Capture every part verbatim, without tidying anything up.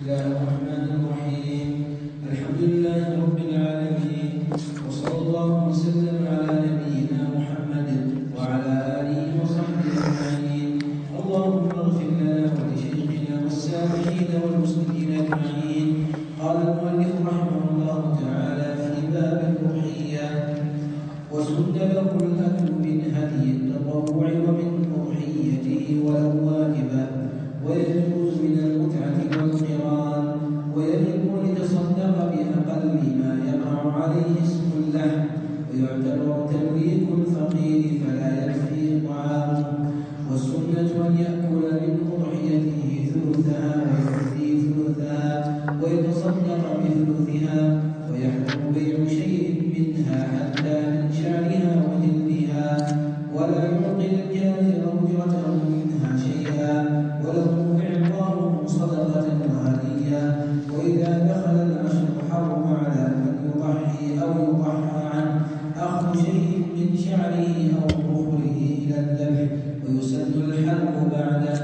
الله الرحمن الرحيم. الحمد لله رب العالمين، وصلى الله وسلم على نبينا محمد وعلى آله وصحبه أجمعين. اللهم اغفر لنا ولشيخنا والسامعين والمسلمين أجمعين. قال المؤلف رحمه الله تعالى في باب الأضحية: وسن له الأكل من هدي التطوع ومن أضحيته ولو واجبا، ويجوز من المتعة والقران، ويجب أن يتصدق بأقل ما يقع عليه اسم اللحم، ويعتبر تمليك الفقير فلا يكفي طعامه. والسنة أن يأكل من أضحيته ثلثها ويؤدي ثلثها ويتصدق بثلثها، ويحرم بيع شيء منها حتى من شعرها وجلدها، ولا يعطي الجاهل أجرته منها شيئا، وله إعطاؤه صدقة وهدية. وإذا دخل العشر حرم على من يضحي أو يضحى عنه أخذ شيء من شعره أو ظهره إلى الذبح، ويسن الحلق بعده.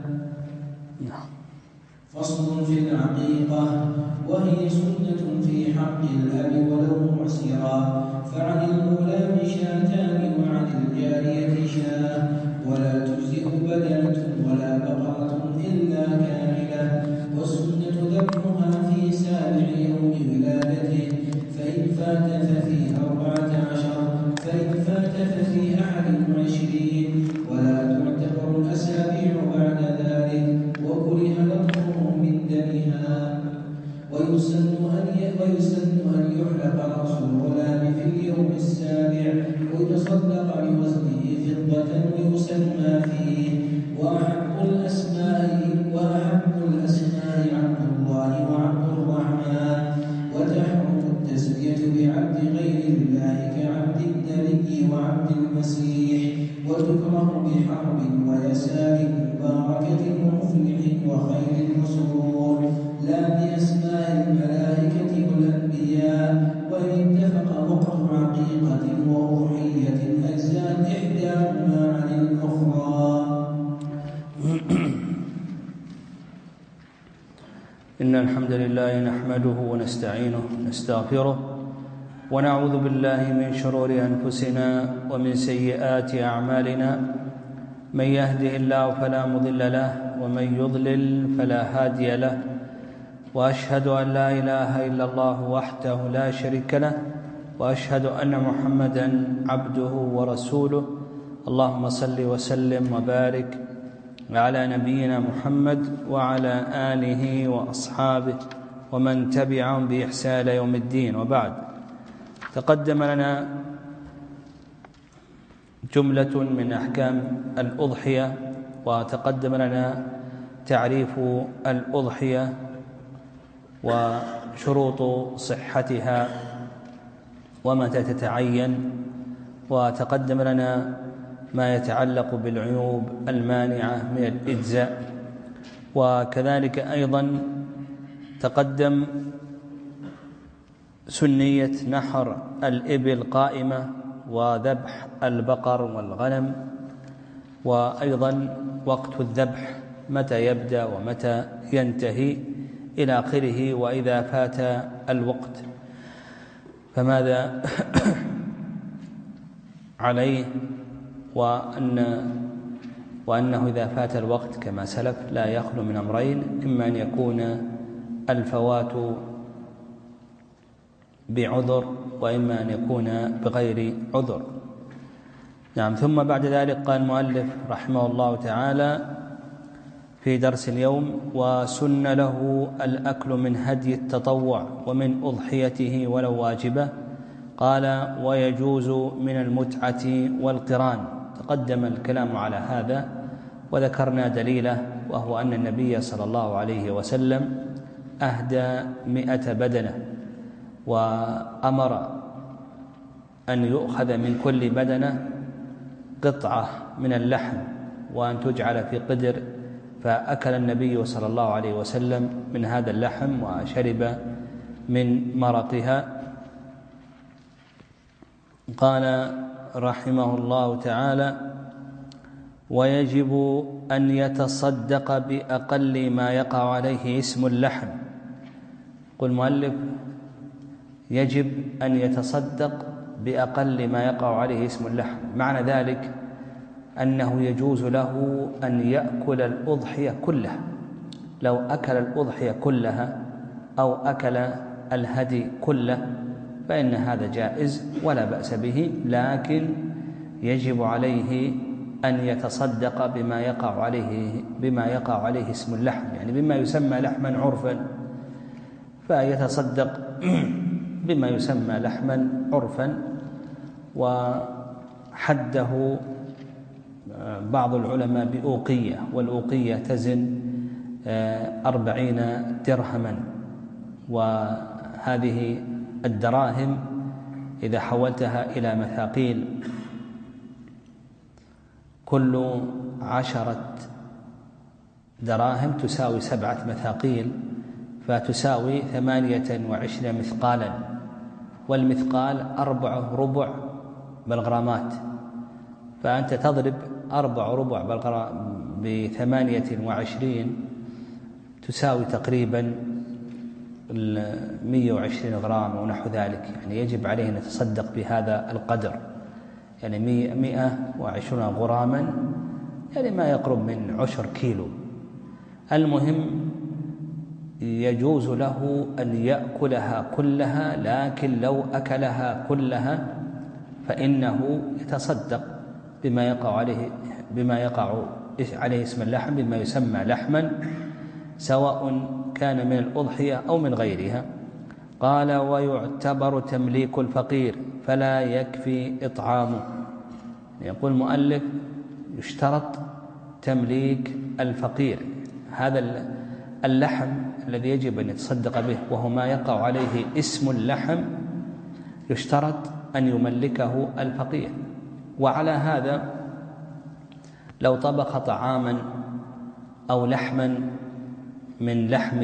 فصل في العقيقة، وهي سنة في حق الأب ولو معسرا، فعن الغلام شاتان وعن الجارية شاة، ولا تجزئ بدنة ولا بقرة إلا كاملة. والسنة ذبحها في سابع يوم ولادته، فإن فات ففي أربعة عشر، فإن فات ففي أحد وعشرين، ولا تعتبر الأسابيع بعد ذلك، وكره لطفه من دمها. ويسن أن ويسن أن يحلق رأس الغلام في اليوم السابع، ويتصدق بوزنه فضة ويسمى فيه. وأحب الأسماء وأحب الأسماء عبد الله وعبد الرحمن، وتحرم التسمية بعبد غير الله كعبد النبي وعبد المسيح، وتكره بحرب ويسار مباركة ومفلح وخير وسرور، لا بأسماء الملائكة والأنبياء. وإن اتفق وقت عقيقة وأضحية أجزاء إحداهما عن الأخرى. إن الحمد لله نحمده ونستعينه ونستغفره، ونعوذ بالله من شرور أنفسنا ومن سيئات أعمالنا. من يهده الله فلا مضل له، ومن يضلل فلا هادي له. وأشهد أن لا إله إلا الله وحده لا شريك له، وأشهد أن محمدًا عبده ورسوله. اللهم صل وسلم وبارك على نبينا محمد وعلى آله وأصحابه ومن تبعهم بإحسان إلى يوم الدين. وبعد، تقدم لنا جملة من أحكام الأضحية، وتقدم لنا تعريف الأضحية وشروط صحتها ومتى تتعين، وتقدم لنا ما يتعلق بالعيوب المانعة من الإجزاء. وكذلك أيضا تقدم سنية نحر الإبل قائمة، وذبح البقر والغنم، وأيضا وقت الذبح متى يبدأ ومتى ينتهي إلى آخره. وإذا فات الوقت فماذا عليه، وأن وأنه إذا فات الوقت كما سلف لا يخلو من أمرين: إما أن يكون الفوات بعذر، وإما أن يكون بغير عذر. نعم. ثم بعد ذلك قال المؤلف رحمه الله تعالى في درس اليوم: وسن له الأكل من هدي التطوع ومن أضحيته ولو واجبة. قال: ويجوز من المتعة والقران. تقدم الكلام على هذا وذكرنا دليله، وهو أن النبي صلى الله عليه وسلم أهدى مئة بدنة، وأمر أن يؤخذ من كل بدنة قطعة من اللحم وأن تجعل في قدر، فأكل النبي صلى الله عليه وسلم من هذا اللحم وشرب من مرقها. قال رحمه الله تعالى: ويجب أن يتصدق بأقل ما يقع عليه اسم اللحم. قل المؤلف يجب أن يتصدق بأقل ما يقع عليه اسم اللحم، معنى ذلك أنه يجوز له أن يأكل الأضحية كلها. لو أكل الأضحية كلها أو أكل الهدي كله فإن هذا جائز ولا بأس به، لكن يجب عليه أن يتصدق بما يقع عليه بما يقع عليه اسم اللحم، يعني بما يسمى لحما عرفا، فيتصدق بما يسمى لحما عرفا. وحده بعض العلماء بأوقية، والأوقية تزن أربعين درهما، وهذه الدراهم إذا حولتها إلى مثاقيل كل عشرة دراهم تساوي سبعة مثاقيل، فتساوي ثمانية وعشرين مثقالا، والمثقال أربع ربع بالغرامات، فأنت تضرب أربع ربع بثمانية وعشرين تساوي تقريبا مئة وعشرين غرام ونحو ذلك، يعني يجب عليه أن يتصدق بهذا القدر، يعني مئة وعشرين غراما، يعني ما يقرب من عشر كيلو. المهم يجوز له أن يأكلها كلها، لكن لو أكلها كلها فإنه يتصدق بما يقع عليه بما يقع عليه اسم اللحم، بما يسمى لحما، سواء كان من الأضحية أو من غيرها. قال: ويعتبر تمليك الفقير فلا يكفي إطعامه. يقول المؤلف يشترط تمليك الفقير، هذا اللحم الذي يجب أن يتصدق به وهو ما يقع عليه اسم اللحم يشترط أن يملكه الفقير. وعلى هذا لو طبخ طعاما أو لحما من لحم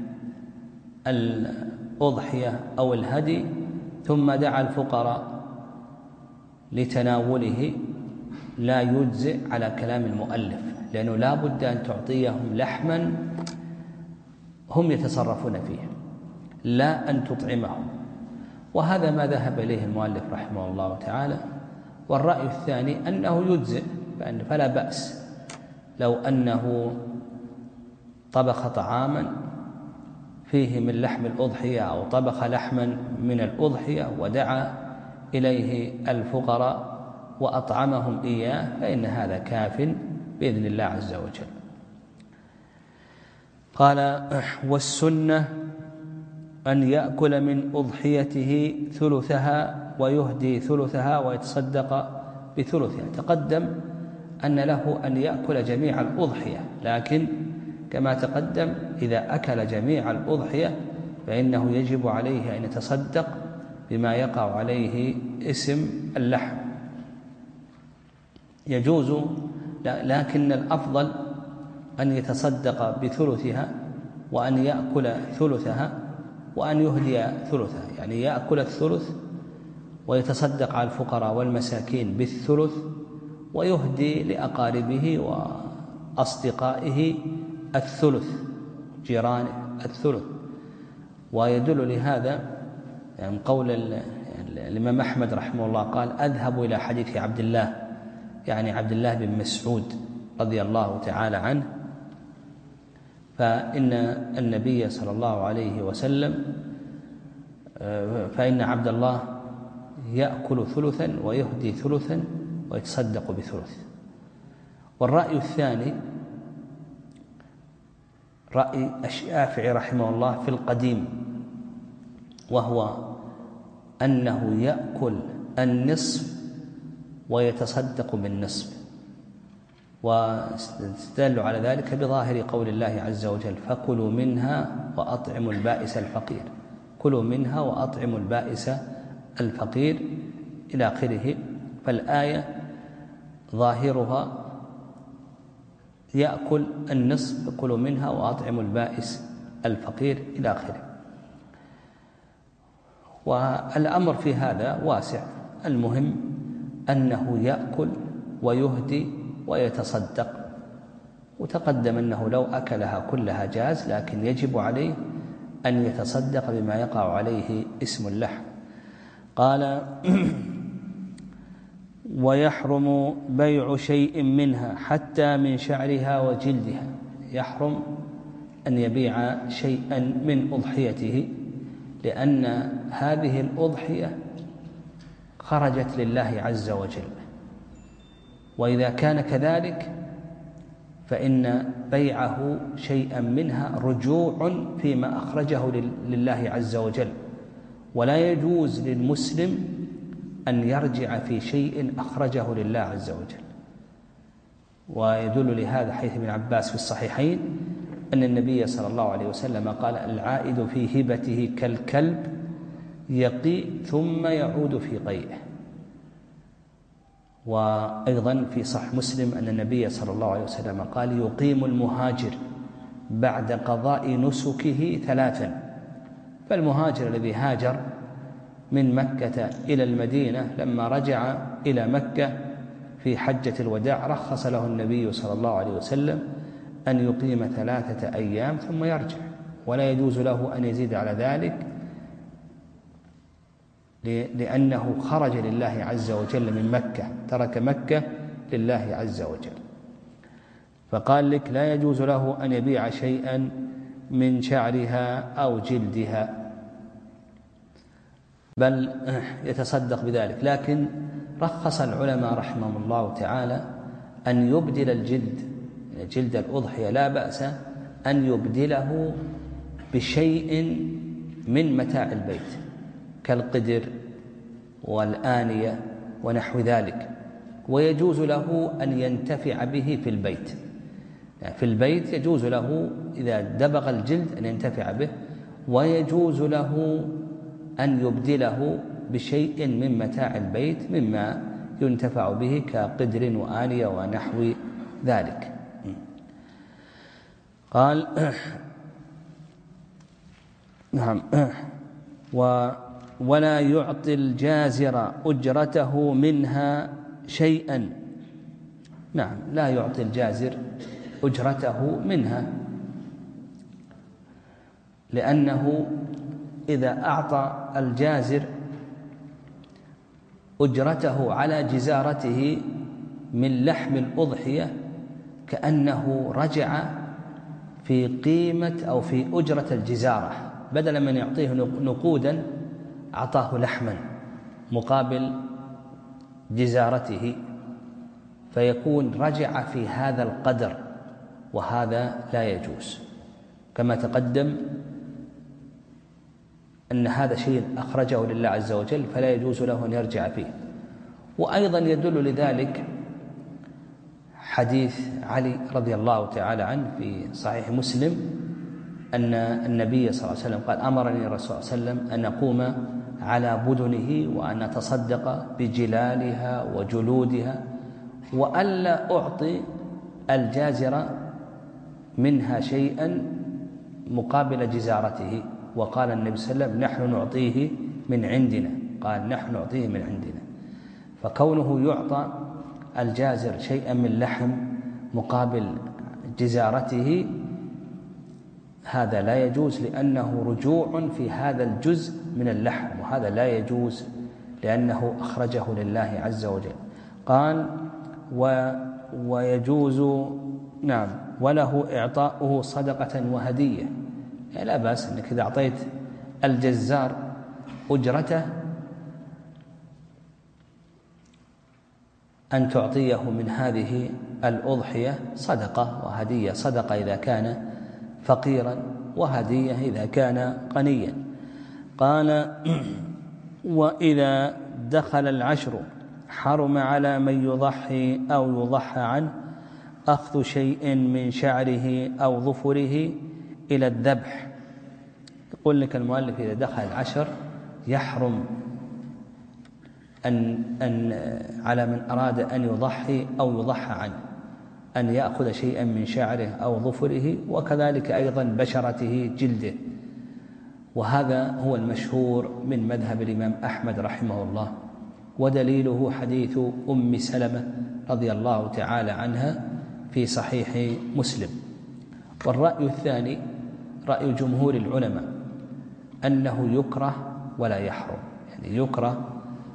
الأضحية أو الهدي ثم دعا الفقراء لتناوله لا يجزئ على كلام المؤلف، لأنه لا بد أن تعطيهم لحما هم يتصرفون فيه، لا أن تطعمهم. وهذا ما ذهب إليه المؤلف رحمه الله تعالى. والرأي الثاني أنه يجزئ، فلا بأس لو أنه طبخ طعاما فيه من لحم الأضحية أو طبخ لحما من الأضحية ودعا إليه الفقراء وأطعمهم إياه، فإن هذا كاف بإذن الله عز وجل. قال: والسنة أن يأكل من أضحيته ثلثها ويهدي ثلثها ويتصدق بثلثها. تقدم أن له أن يأكل جميع الأضحية، لكن كما تقدم إذا أكل جميع الأضحية فإنه يجب عليه أن يتصدق بما يقع عليه اسم اللحم. يجوز، لكن الأفضل أن يتصدق بثلثها وأن يأكل ثلثها وأن يهدي ثلثها، يعني يأكل الثلث ويتصدق على الفقراء والمساكين بالثلث ويهدي لأقاربه وأصدقائه الثلث، جيرانه الثلث. ويدل لهذا يعني قول الإمام أحمد رحمه الله قال: أذهب إلى حديث عبد الله، يعني عبد الله بن مسعود رضي الله تعالى عنه، فإن النبي صلى الله عليه وسلم فإن عبد الله يأكل ثلثا ويهدي ثلثا ويتصدق بثلث. والرأي الثاني رأي الشافعي رحمه الله في القديم، وهو أنه يأكل النصف ويتصدق بالنصف، واستدلوا على ذلك بظاهر قول الله عز وجل: فكلوا منها وأطعموا البائس الفقير، كلوا منها وأطعموا البائس الفقير إلى آخره. فالآية ظاهرها يأكل النصف، كلوا منها وأطعموا البائس الفقير إلى آخره. والأمر في هذا واسع، المهم أنه يأكل ويهدي ويتصدق وتقدم أنه لو أكلها كلها جاز، لكن يجب عليه أن يتصدق بما يقع عليه اسم اللحم. قال ويحرم بيع شيء منها حتى من شعرها وجلدها، يحرم أن يبيع شيئا من أضحيته، لأن هذه الأضحية خرجت لله عز وجل، وإذا كان كذلك فإن بيعه شيئا منها رجوع فيما أخرجه لله عز وجل، ولا يجوز للمسلم أن يرجع في شيء أخرجه لله عز وجل. ويدل لهذا حديث ابن عباس في الصحيحين أن النبي صلى الله عليه وسلم قال العائد في هبته كالكلب يقي ثم يعود في قيئه. وأيضا في صحيح مسلم أن النبي صلى الله عليه وسلم قال يقيم المهاجر بعد قضاء نسكه ثلاثا. فالمهاجر الذي هاجر من مكة إلى المدينة لما رجع إلى مكة في حجة الوداع رخص له النبي صلى الله عليه وسلم أن يقيم ثلاثة أيام ثم يرجع، ولا يجوز له أن يزيد على ذلك، لأنه خرج لله عز وجل من مكة، ترك مكة لله عز وجل. فقال لك لا يجوز له أن يبيع شيئا من شعرها أو جلدها، بل يتصدق بذلك. لكن رخص العلماء رحمهم الله تعالى أن يبدل الجلد، جلد الأضحية لا بأس أن يبدله بشيء من متاع البيت كالقدر والآنية ونحو ذلك، ويجوز له أن ينتفع به في البيت. يعني في البيت يجوز له إذا دبغ الجلد أن ينتفع به، ويجوز له أن يبدله بشيء من متاع البيت مما ينتفع به كقدر وآنية ونحو ذلك. قال نعم و ولا يعطي الجازر أجرته منها شيئا. نعم لا يعطي الجازر أجرته منها، لأنه إذا أعطى الجازر أجرته على جزارته من لحم الأضحية كأنه رجع في قيمة أو في أجرة الجزارة، بدلا من يعطيه نقودا أعطاه لحما مقابل جزارته، فيكون رجع في هذا القدر، وهذا لا يجوز. كما تقدم أن هذا شيء أخرجه لله عز وجل فلا يجوز له أن يرجع فيه. وأيضا يدل لذلك حديث علي رضي الله تعالى عنه في صحيح مسلم أن النبي صلى الله عليه وسلم قال أمرني الرسول صلى الله عليه وسلم أن أقوم على بدنه وأن أتصدق بجلالها وجلودها، وألا أعطي الجازر منها شيئا مقابل جزارته. وقال النبي صلى الله عليه وسلم نحن نعطيه من عندنا، قال نحن نعطيه من عندنا. فكونه يعطى الجازر شيئا من لحم مقابل جزارته هذا لا يجوز، لأنه رجوع في هذا الجزء من اللحم، وهذا لا يجوز لأنه أخرجه لله عز وجل. قال و ويجوز نعم وله إعطاؤه صدقة وهدية. يعني لا بأس أنك إذا أعطيت الجزار أجرته أن تعطيه من هذه الأضحية صدقة وهدية، صدقة إذا كان فقيرا وهدية إذا كان غنيا. قال وإذا دخل العشر حرم على من يضحي أو يضحى عنه أخذ شيء من شعره أو ظفره إلى الذبح. يقول لك المؤلف إذا دخل العشر يحرم أن, أن على من أراد أن يضحي أو يضحى عنه أن يأخذ شيئا من شعره أو ظفره، وكذلك أيضا بشرته جلده. وهذا هو المشهور من مذهب الإمام أحمد رحمه الله، ودليله حديث أم سلمة رضي الله تعالى عنها في صحيح مسلم. والرأي الثاني رأي جمهور العلماء أنه يكره ولا يحرم، يعني يكره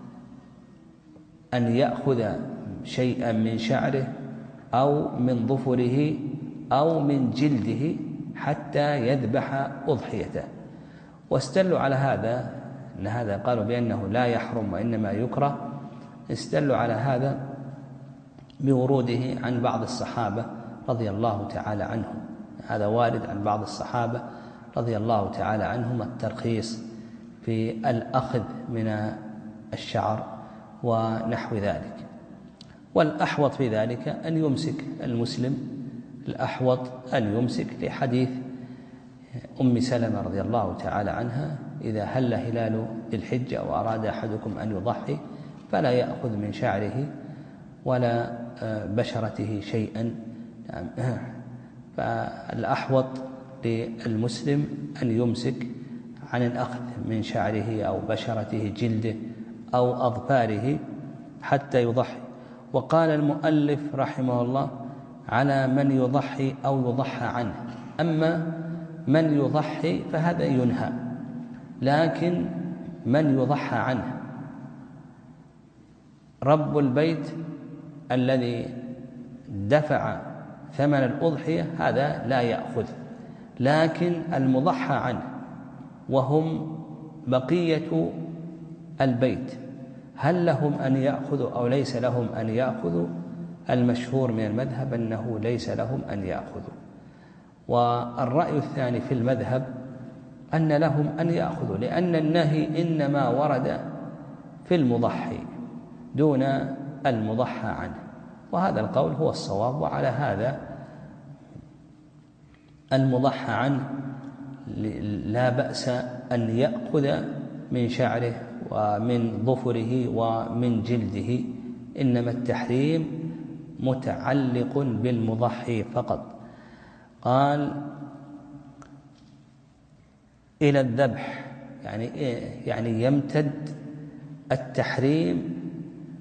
أن يأخذ شيئا من شعره أو من ظفره أو من جلده حتى يذبح أضحيته. واستدلوا على هذا أن هذا قالوا بأنه لا يحرم وإنما يكره، استدلوا على هذا بوروده عن بعض الصحابة رضي الله تعالى عنهم. هذا وارد عن بعض الصحابة رضي الله تعالى عنهم الترخيص في الأخذ من الشعر ونحو ذلك. والأحوط في ذلك أن يمسك المسلم، الأحوط أن يمسك لحديث أم سلمة رضي الله تعالى عنها: إذا هل هلال ذي الحجة وأراد أحدكم أن يضحي فلا يأخذ من شعره ولا بشرته شيئا. فالأحوط للمسلم أن يمسك عن الأخذ من شعره أو بشرته جلده أو أظفاره حتى يضحي. وقال المؤلف رحمه الله: على من يضحي أو يضحى عنه. أما من يضحي فهذا ينهى، لكن من يضحى عنه رب البيت الذي دفع ثمن الأضحية هذا لا يأخذ، لكن المضحى عنه وهم بقية البيت هل لهم أن يأخذوا أو ليس لهم أن يأخذوا؟ المشهور من المذهب أنه ليس لهم أن يأخذوا. والرأي الثاني في المذهب أن لهم أن يأخذوا، لأن النهي إنما ورد في المضحي دون المضحى عنه، وهذا القول هو الصواب. وعلى هذا المضحى عنه لا بأس أن يأخذ من شعره ومن ظفره ومن جلده، إنما التحريم متعلق بالمضحي فقط. قال: إلى الذبح، يعني إيه؟ يعني يمتد التحريم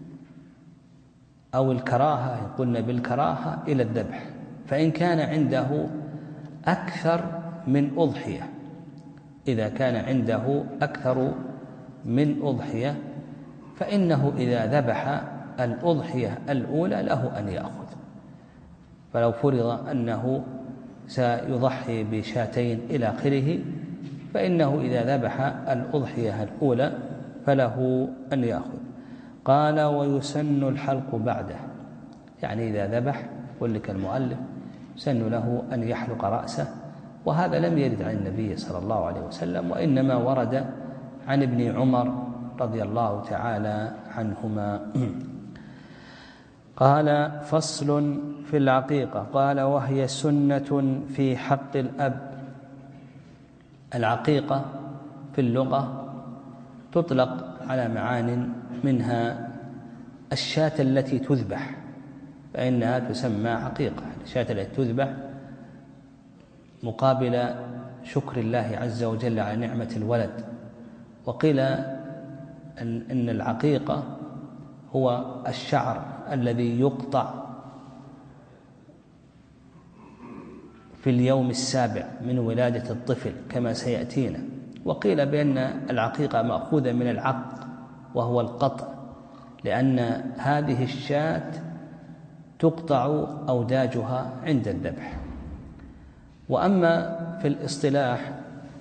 أو الكراهة، قلنا بالكراهة، إلى الذبح. فإن كان عنده أكثر من أضحية، إذا كان عنده أكثر من أضحية فإنه إذا ذبح الأضحية الأولى له أن يأخذ. فلو فرض أنه سيضحي بشاتين إلى آخره، فإنه إذا ذبح الأضحية الأولى فله أن يأخذ. قال: ويسن الحلق بعده، يعني إذا ذبح يقول لك المؤلف سن له أن يحلق رأسه، وهذا لم يرد عن النبي صلى الله عليه وسلم، وإنما ورد عن ابن عمر رضي الله تعالى عنهما. قال: فصل في العقيقة. قال: وهي سنة في حق الأب. العقيقة في اللغة تطلق على معان، منها الشاة التي تذبح فإنها تسمى عقيقة، الشاة التي تذبح مقابل شكر الله عز وجل على نعمة الولد. وقيل أن العقيقة هو الشعر الذي يقطع في اليوم السابع من ولادة الطفل كما سيأتينا. وقيل بأن العقيقة مأخوذة من العق وهو القطع، لأن هذه الشاة تقطع أوداجها عند الذبح. وأما في الاصطلاح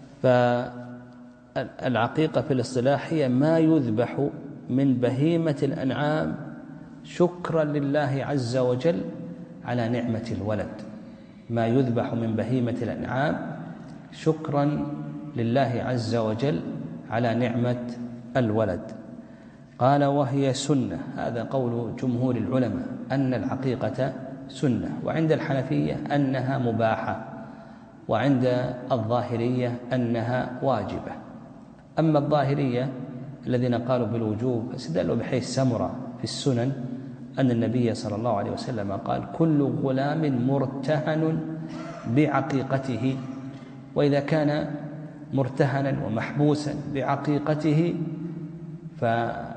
فالعقيقة في الاصطلاح هي ما يذبح من بهيمة الأنعام شكرا لله عز وجل على نعمة الولد، ما يذبح من بهيمة الأنعام شكرا لله عز وجل على نعمة الولد. قال: وهي سنة، هذا قول جمهور العلماء أن العقيقة سنة، وعند الحنفية أنها مباحة، وعند الظاهرية أنها واجبة. أما الظاهرية الذين قالوا بالوجوب استدلوا بحيث سمرة في السنن أن النبي صلى الله عليه وسلم قال: كل غلام مرتهن بعقيقته، وإذا كان مرتهنا ومحبوسا بعقيقته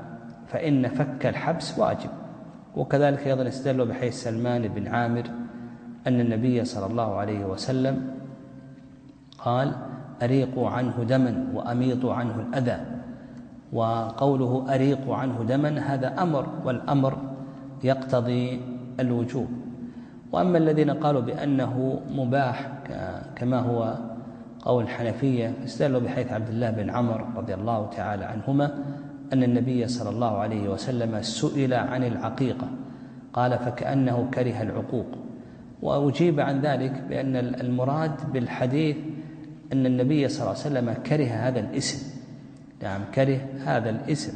فإن فك الحبس واجب. وكذلك أيضا استدلوا بحيث سلمان بن عامر أن النبي صلى الله عليه وسلم قال: أريقوا عنه دما وأميطوا عنه الأذى. وقوله أريقوا عنه دما هذا أمر، والأمر يقتضي الوجوب. وأما الذين قالوا بأنه مباح كما هو قول الحنفية استدلوا بحديث عبد الله بن عمر رضي الله تعالى عنهما أن النبي صلى الله عليه وسلم سئل عن العقيقة قال: فكأنه كره العقوق. وأجيب عن ذلك بأن المراد بالحديث أن النبي صلى الله عليه وسلم كره هذا الاسم، نعم كره هذا الاسم.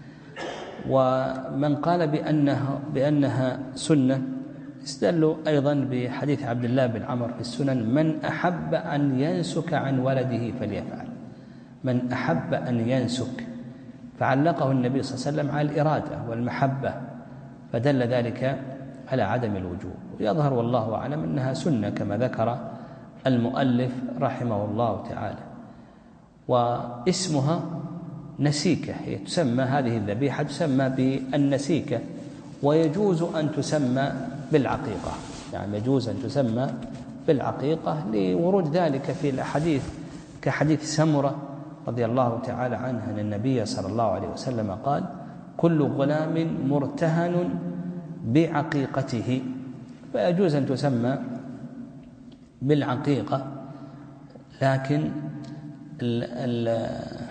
ومن قال بأنها, بأنها سنة استدلوا أيضا بحديث عبد الله بن عمر في السنن: من أحب أن ينسك عن ولده فليفعل. من أحب أن ينسك، فعلقه النبي صلى الله عليه وسلم على الإرادة والمحبة، فدل ذلك على عدم الوجوب. ويظهر والله أعلم أنها سنة كما ذكر المؤلف رحمه الله تعالى. واسمها نسيكة، هي تسمى هذه الذبيحة تسمى بالنسيكة، ويجوز أن تسمى بالعقيقة، يعني يجوز أن تسمى بالعقيقة لورود ذلك في الأحاديث كحديث سمرة رضي الله تعالى عنه أن النبي صلى الله عليه وسلم قال: كل غلام مرتهن بعقيقته، فيجوز أن تسمى بالعقيقة. لكن ال ال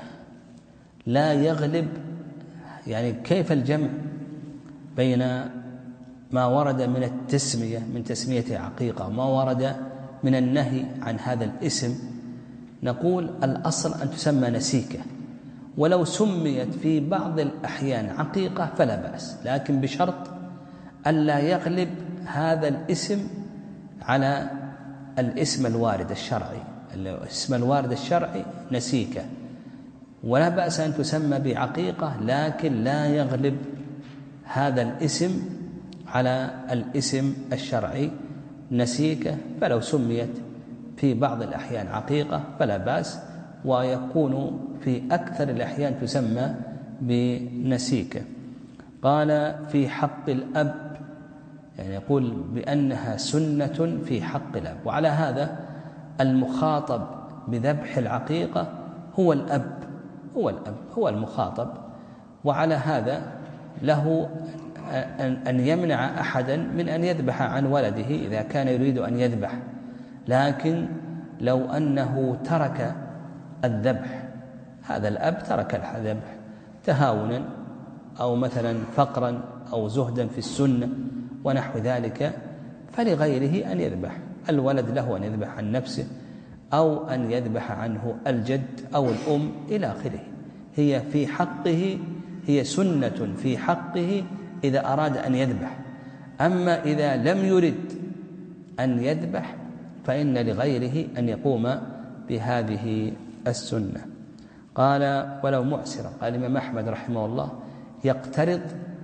لا يغلب، يعني كيف الجمع بين ما ورد من التسمية من تسمية عقيقة وما ورد من النهي عن هذا الاسم؟ نقول الأصل أن تسمى نسيكة، ولو سميت في بعض الأحيان عقيقة فلا بأس، لكن بشرط ألا يغلب هذا الاسم على الاسم الوارد الشرعي. الاسم الوارد الشرعي نسيكة، ولا بأس أن تسمى بعقيقة، لكن لا يغلب هذا الاسم على الاسم الشرعي نسيكة. فلو سميت في بعض الأحيان عقيقة فلا بأس، ويكون في أكثر الأحيان تسمى بنسيكة. قال: في حق الأب، يعني يقول بأنها سنة في حق الأب. وعلى هذا المخاطب بذبح العقيقة هو الأب، هو الأب هو المخاطب، وعلى هذا له أن يمنع أحدا من أن يذبح عن ولده إذا كان يريد أن يذبح. لكن لو أنه ترك الذبح، هذا الأب ترك الذبح تهاونا أو مثلا فقرا أو زهدا في السنة ونحو ذلك، فلغيره أن يذبح. الولد له أن يذبح عن نفسه أو أن يذبح عنه الجد أو الأم إلى آخره. هي في حقه، هي سنة في حقه إذا أراد أن يذبح. أما إذا لم يرد أن يذبح فإن لغيره أن يقوم بهذه السنة. قال: ولو معسرا، قال الإمام أحمد رحمه الله: يقترض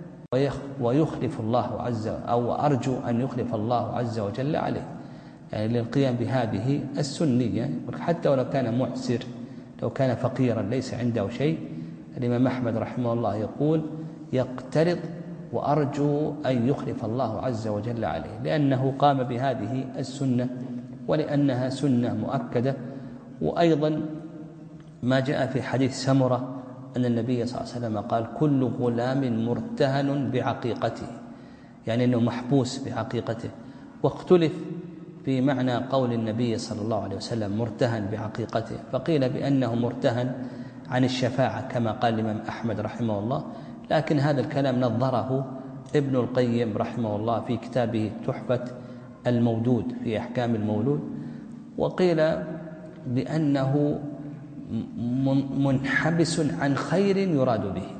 ويخلف الله عز وجل، أو أرجو أن يخلف الله عز وجل عليه، يعني للقيام بهذه السنية. حتى ولو كان معسر، لو كان فقيرا ليس عنده شيء، الإمام أحمد رحمه الله يقول: يقترض وأرجو أن يخلف الله عز وجل عليه، لأنه قام بهذه السنة ولأنها سنة مؤكدة. وأيضا ما جاء في حديث سمرة أن النبي صلى الله عليه وسلم قال: كل غلام مرتهن بعقيقته، يعني أنه محبوس بعقيقته. واختلف في معنى قول النبي صلى الله عليه وسلم مرتهن بعقيقته، فقيل بأنه مرتهن عن الشفاعة كما قال الإمام أحمد رحمه الله، لكن هذا الكلام نظره ابن القيم رحمه الله في كتابه تحفة المودود في أحكام المولود. وقيل بأنه منحبس عن خير يراد به،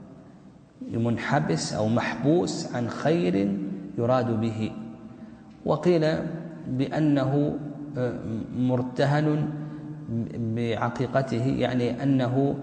منحبس أو محبوس عن خير يراد به. وقيل بأنه مرتهن بعقيقته، يعني أنه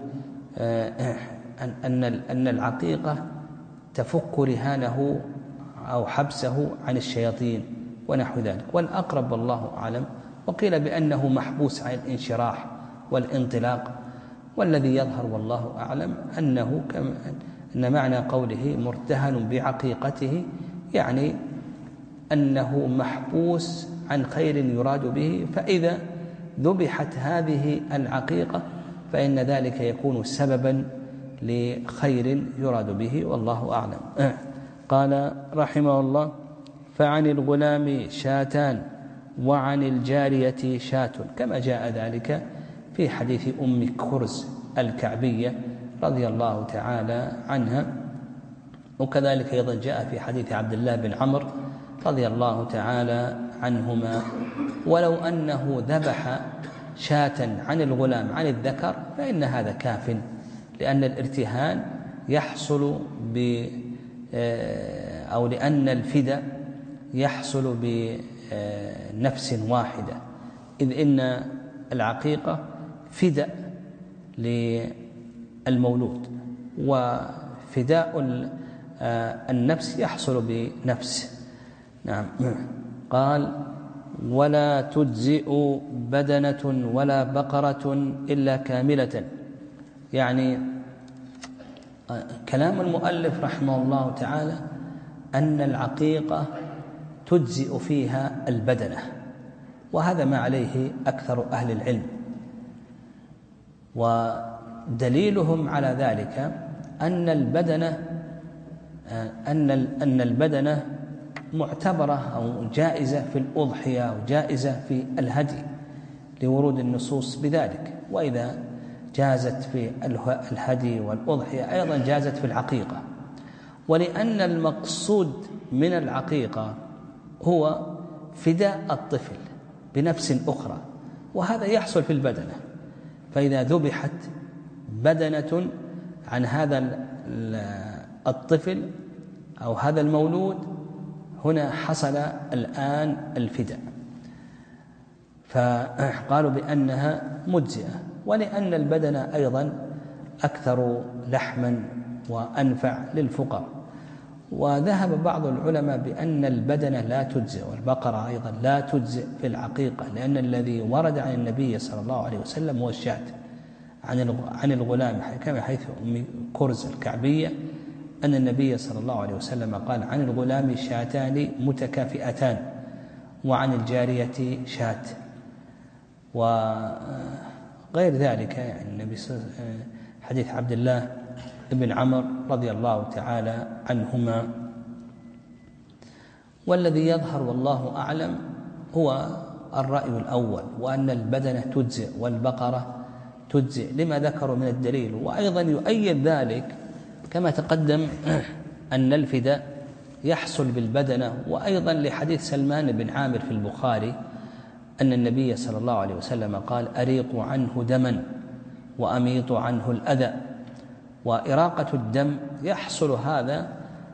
أن أن العقيقة تفك رهانه أو حبسه عن الشياطين ونحو ذلك، والأقرب والله أعلم. وقيل بأنه محبوس عن الانشراح والانطلاق، والذي يظهر والله أعلم أنه أن معنى قوله مرتهن بعقيقته يعني أنه محبوس عن خير يراد به، فإذا ذبحت هذه العقيقة فإن ذلك يكون سببا لخير يراد به، والله أعلم. قال رحمه الله: فعن الغلام شاتان وعن الجارية شاة، كما جاء ذلك في حديث أم كرز الكعبية رضي الله تعالى عنها، وكذلك أيضا جاء في حديث عبد الله بن عمرو رضي الله تعالى عنهما. ولو أنه ذبح شاة عن الغلام عن الذكر فإن هذا كاف، لأن الارتهان يحصل ب أو لأن الفداء يحصل بنفس واحدة، إذ إن العقيقة فداء للمولود، وفداء النفس يحصل بنفس. نعم. قال: ولا تجزئ بدنة ولا بقرة إلا كاملة، يعني كلام المؤلف رحمه الله تعالى أن العقيقة تجزئ فيها البدنة، وهذا ما عليه أكثر أهل العلم، ودليلهم على ذلك أن البدنة أن أن البدنة معتبرة أو جائزة في الأضحية أو جائزة في الهدي لورود النصوص بذلك، وإذا جازت في الهدي والأضحية أيضا جازت في العقيقة، ولأن المقصود من العقيقة هو فداء الطفل بنفس أخرى، وهذا يحصل في البدنة، فإذا ذبحت بدنة عن هذا الطفل أو هذا المولود هنا حصل الآن الفداء، فقالوا بأنها مجزئة، ولأن البدنة أيضا أكثر لحما وأنفع للفقراء. وذهب بعض العلماء بأن البدنة لا تجزئ والبقرة أيضا لا تجزئ في العقيقة، لأن الذي ورد عن النبي صلى الله عليه وسلم هو الشاة عن الغلام، كما حيث أم كرز الكعبية أن النبي صلى الله عليه وسلم قال: عن الغلام شاتان متكافئتان وعن الجارية شاة. وغير ذلك يعني النبي حديث عبد الله بن عمرو رضي الله تعالى عنهما. والذي يظهر والله أعلم هو الرأي الأول، وأن البدنة تجزئ والبقرة تجزئ لما ذكروا من الدليل. وأيضا يؤيد ذلك كما تقدم أن الفداء يحصل بالبدنة، وأيضا لحديث سلمان بن عامر في البخاري أن النبي صلى الله عليه وسلم قال: أريقوا عنه دما وأميطوا عنه الأذى. وإراقة الدم يحصل هذا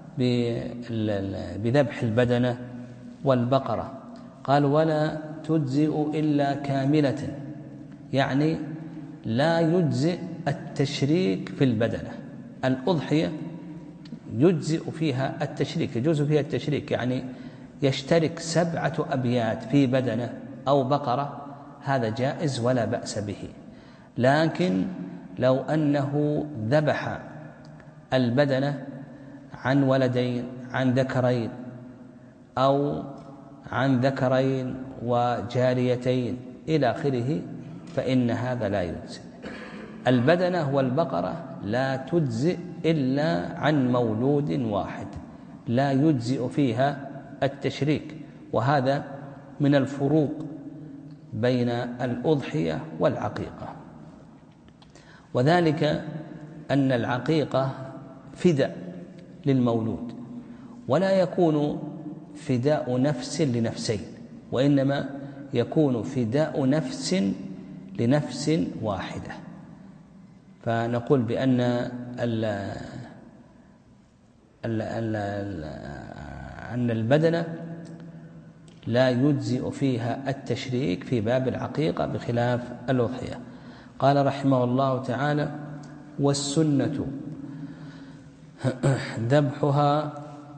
بذبح البدنة والبقرة. قال: ولا تجزئ إلا كاملة، يعني لا يجزئ التشريك في البدنة. الأضحية يجزئ فيها التشريك، يجوز فيها التشريك، يعني يشترك سبعة أبيات في بدنة أو بقرة، هذا جائز ولا بأس به. لكن لو أنه ذبح البدنة عن ولدين عن ذكرين أو عن ذكرين وجاريتين إلى آخره فإن هذا لا يجزئ. البدنة والبقرة لا تجزئ إلا عن مولود واحد، لا يجزئ فيها التشريك، وهذا من الفروق بين الأضحية والعقيقة. وذلك أن العقيقة فداء للمولود، ولا يكون فداء نفس لنفسين، وإنما يكون فداء نفس لنفس واحدة. فنقول بأن ال ال ال أن البدنة لا يجزئ فيها التشريك في باب العقيقة بخلاف الأضحية. قال رحمه الله تعالى: والسنة ذبحها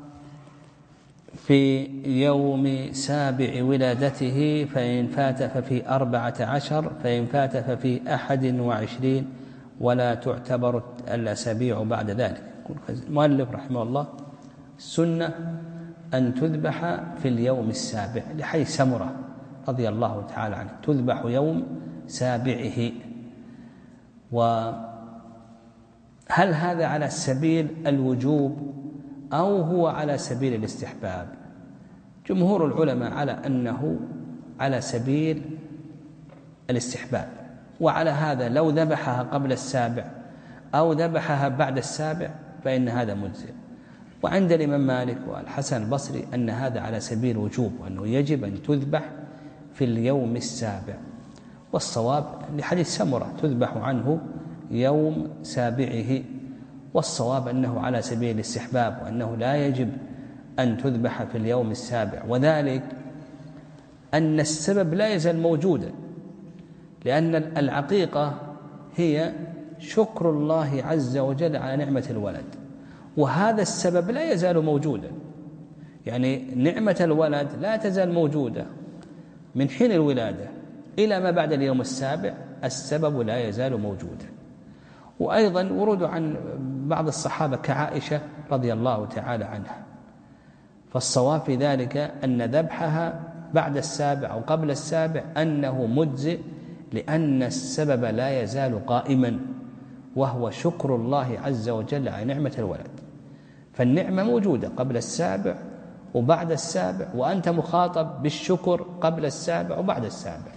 في يوم سابع ولادته، فإن فات ففي أربعة عشر، فإن فات ففي أحد وعشرين، ولا تعتبر الأسابيع بعد ذلك. المؤلف رحمه الله: السنة أن تذبح في اليوم السابع لحديث سمرة رضي الله تعالى عنه، تذبح يوم سابعه. وهل هذا على سبيل الوجوب أو هو على سبيل الاستحباب؟ جمهور العلماء على أنه على سبيل الاستحباب، وعلى هذا لو ذبحها قبل السابع أو ذبحها بعد السابع فإن هذا مجزئ. وعند الإمام مالك والحسن البصري أن هذا على سبيل الوجوب، وأنه يجب أن تذبح في اليوم السابع، والصواب لحديث سمرة تذبح عنه يوم سابعه، والصواب أنه على سبيل الاستحباب، وأنه لا يجب أن تذبح في اليوم السابع، وذلك أن السبب لا يزال موجودا، لأن العقيقة هي شكر الله عز وجل على نعمة الولد، وهذا السبب لا يزال موجودا. يعني نعمة الولد لا تزال موجودة من حين الولادة إلى ما بعد اليوم السابع، السبب لا يزال موجودا. وأيضا ورود عن بعض الصحابة كعائشة رضي الله تعالى عنها، فالصواب في ذلك أن ذبحها بعد السابع أو قبل السابع أنه مجزئ، لأن السبب لا يزال قائما، وهو شكر الله عز وجل على نعمة الولد. فالنعمة موجودة قبل السابع وبعد السابع، وأنت مخاطب بالشكر قبل السابع وبعد السابع.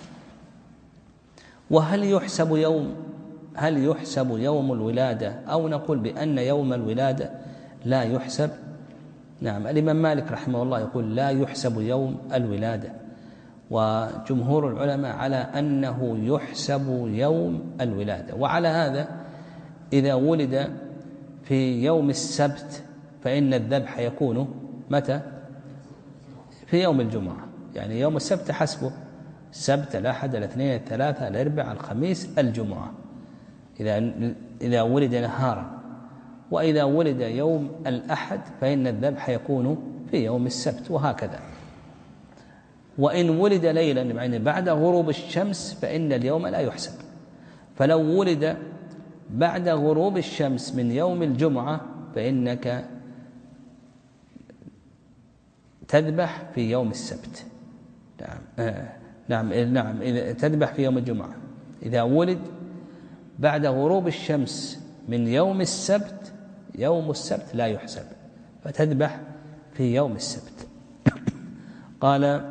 وهل يحسب يوم هل يحسب يوم الولادة، أو نقول بأن يوم الولادة لا يحسب؟ نعم، الإمام مالك رحمه الله يقول لا يحسب يوم الولادة، وجمهور العلماء على أنه يحسب يوم الولادة. وعلى هذا إذا ولد في يوم السبت فإن الذبح يكون متى؟ في يوم الجمعة، يعني يوم السبت حسبه السبت الأحد الاثنين الثلاثة الأربعاء الخميس الجمعة إذا إذا ولد نهارا. وإذا ولد يوم الأحد فإن الذبح يكون في يوم السبت، وهكذا. وإن ولد ليلا يعني بعد غروب الشمس فإن اليوم لا يحسب. فلو ولد بعد غروب الشمس من يوم الجمعة فإنك تذبح في يوم السبت. نعم آه نعم نعم إذا تذبح في يوم الجمعة إذا ولد بعد غروب الشمس من يوم السبت، يوم السبت لا يحسب، فتذبح في يوم السبت. قال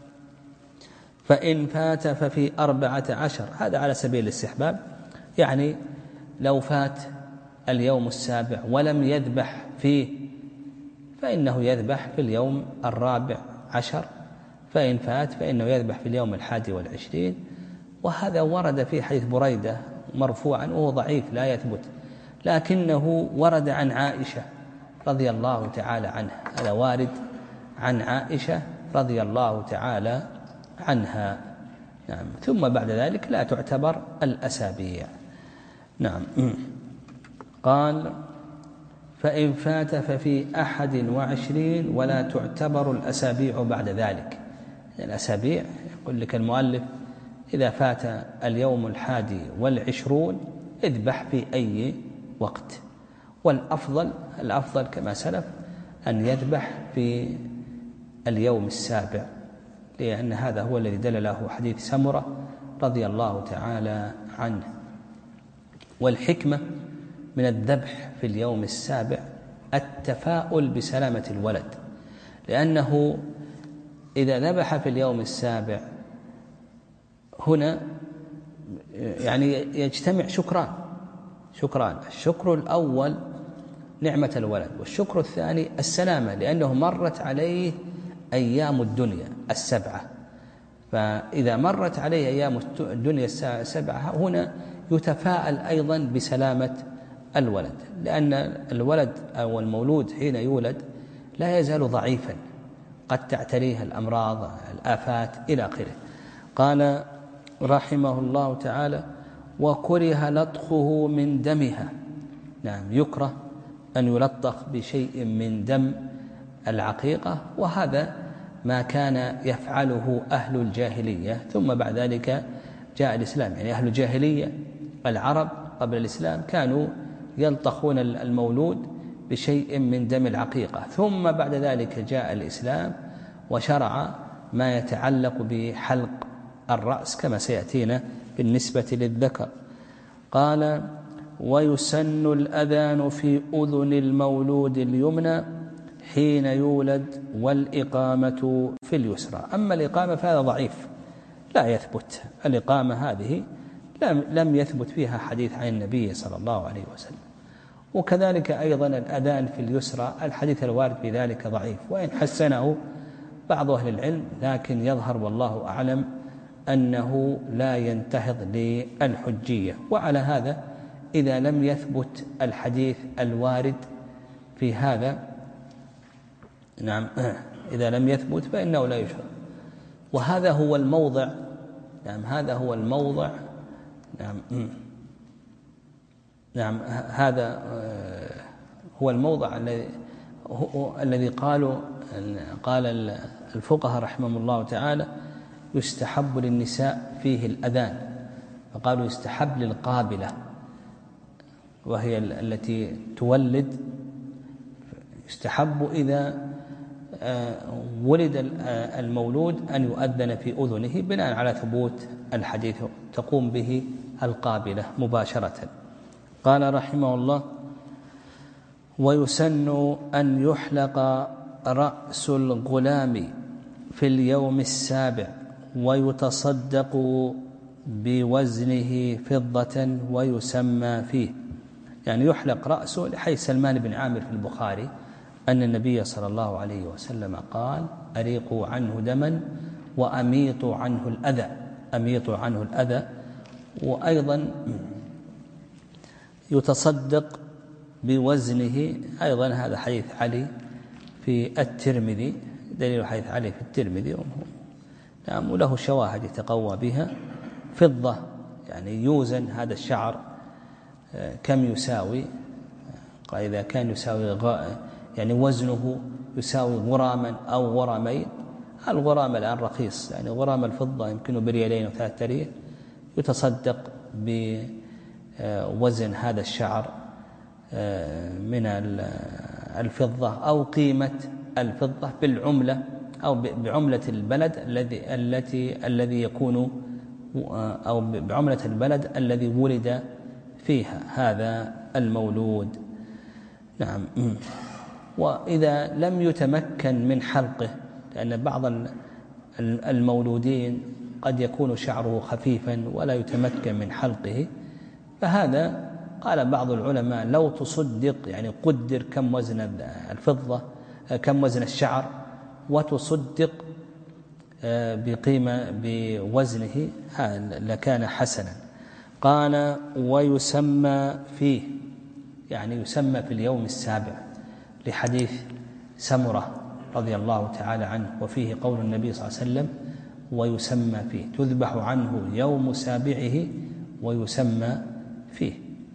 فإن فات ففي أربعة عشر، هذا على سبيل الاستحباب، يعني لو فات اليوم السابع ولم يذبح فيه فإنه يذبح في اليوم الرابع عشر، فإن فات فإنه يذبح في اليوم الحادي والعشرين. وهذا ورد في حديث بريدة مرفوعا وهو ضعيف لا يثبت، لكنه ورد عن عائشة رضي الله تعالى عنها، هذا وارد عن عائشة رضي الله تعالى عنها. نعم. ثم بعد ذلك لا تعتبر الأسابيع. نعم. قال فإن فات ففي أحد وعشرين ولا تعتبر الأسابيع بعد ذلك. الأسابيع يقول لك المؤلف إذا فات اليوم الحادي والعشرون اذبح في أي وقت، والأفضل الأفضل كما سلف أن يذبح في اليوم السابع، لأن هذا هو الذي دل له حديث سمرة رضي الله تعالى عنه. والحكمة من الذبح في اليوم السابع التفاؤل بسلامة الولد، لأنه إذا ذبح في اليوم السابع هنا يعني يجتمع شكران شكران الشكر الأول نعمة الولد، والشكر الثاني السلامة، لأنه مرت عليه أيام الدنيا السبعة. فإذا مرت عليه أيام الدنيا السبعة هنا يتفاءل أيضا بسلامة الولد، لأن الولد أو المولود حين يولد لا يزال ضعيفا، قد تعتريه الأمراض الآفات إلى آخره. قال رحمه الله تعالى وكره لطخه من دمها. نعم، يكره أن يلطخ بشيء من دم العقيقة، وهذا ما كان يفعله أهل الجاهلية، ثم بعد ذلك جاء الإسلام. يعني أهل الجاهلية العرب قبل الإسلام كانوا يلطخون المولود بشيء من دم العقيقة. ثم بعد ذلك جاء الإسلام وشرع ما يتعلق بحلق الرأس كما سيأتينا بالنسبة للذكر. قال: ويسن الأذان في أذن المولود اليمنى حين يولد، والإقامة في اليسرى. أما الإقامة فهذا ضعيف لا يثبت، الإقامة هذه لم يثبت فيها حديث عن النبي صلى الله عليه وسلم. وكذلك أيضا الأذان في اليسرى الحديث الوارد بذلك ضعيف، وإن حسنه بعض أهل العلم، لكن يظهر والله أعلم أنه لا ينتهض للحجية. وعلى هذا إذا لم يثبت الحديث الوارد في هذا، نعم، إذا لم يثبت فإنه لا يشرع. وهذا هو الموضع، نعم، هذا هو الموضع، نعم، نعم، هذا هو الموضع الذي الذي قالوا قال الفقهاء رحمهم الله تعالى: يستحب للنساء فيه الأذان، فقالوا يستحب للقابلة وهي التي تولد، يستحب إذا ولد المولود أن يؤذن في أذنه بناء على ثبوت الحديث تقوم به القابلة مباشرة. قال رحمه الله: ويسن أن يحلق رأس الغلام في اليوم السابع ويتصدق بوزنه فضة ويسمى فيه. يعني يحلق رأسه، لحيث سلمان بن عامر في البخاري أن النبي صلى الله عليه وسلم قال: أريقوا عنه دما وأميطوا عنه الأذى، أميطوا عنه الأذى. وأيضا يتصدق بوزنه، أيضا هذا حديث علي في الترمذي، دليل حديث علي في الترمذي، نعم، وله شواهد يتقوى بها. فضة يعني يوزن هذا الشعر كم يساوي، قال إذا كان يساوي غ... يعني وزنه يساوي غراما أو غرامين. الغرام الآن رخيص، يعني غرام الفضة يمكنه بريالين أو ثلاثة ريال، يتصدق بوزن هذا الشعر من الفضة أو قيمة الفضة بالعملة أو بعملة البلد الذي التي الذي يكون أو بعملة البلد الذي ولد فيها هذا المولود. نعم. وإذا لم يتمكن من حلقه، لأن بعض المولودين قد يكون شعره خفيفا ولا يتمكن من حلقه، فهذا قال بعض العلماء لو تصدق، يعني قدر كم وزن الفضة كم وزن الشعر وتصدق بقيمة بوزنه لكان حسنا. قال: ويسمى فيه، يعني يسمى في اليوم السابع، لحديث سمرة رضي الله تعالى عنه، وفيه قول النبي صلى الله عليه وسلم: ويسمى فيه، تذبح عنه يوم سابعه ويسمى فيه.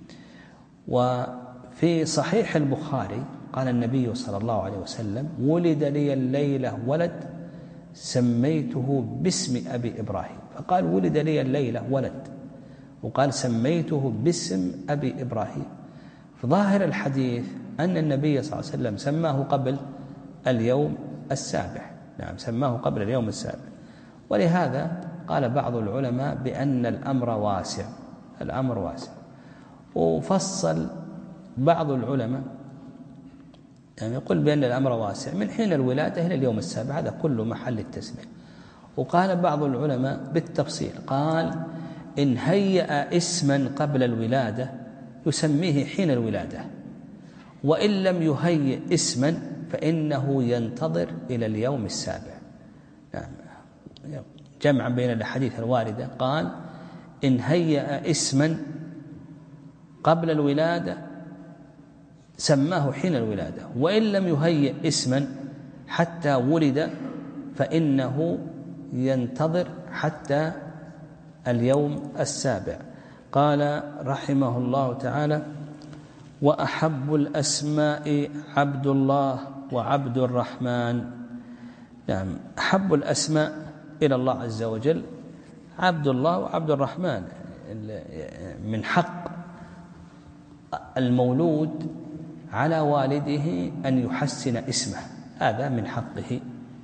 وفي صحيح البخاري قال النبي صلى الله عليه وسلم: ولد لي الليلة ولد سميته باسم أبي إبراهيم. فقال: ولد لي الليلة ولد، وقال: سميته باسم أبي إبراهيم. فظاهر الحديث أن النبي صلى الله عليه وسلم سماه قبل اليوم السابع، نعم، سماه قبل اليوم السابع. ولهذا قال بعض العلماء بأن الأمر واسع، الأمر واسع. وفصل بعض العلماء، يعني يقول بأن الأمر واسع من حين الولادة إلى اليوم السابع، هذا كله محل التسمية. وقال بعض العلماء بالتفصيل، قال: إن هيأ اسما قبل الولادة يسميه حين الولادة، وإن لم يهيئ اسما فإنه ينتظر إلى اليوم السابع. نعم، جمعا بين الأحاديث الواردة، قال: إن هيأ اسما قبل الولادة سماه حين الولادة، وإن لم يهيئ اسما حتى ولد فإنه ينتظر حتى اليوم السابع. قال رحمه الله تعالى: وأحب الأسماء عبد الله وعبد الرحمن. نعم، أحب الأسماء إلى الله عز وجل عبد الله وعبد الرحمن. من حق المولود على والده أن يحسن اسمه، هذا من حقه.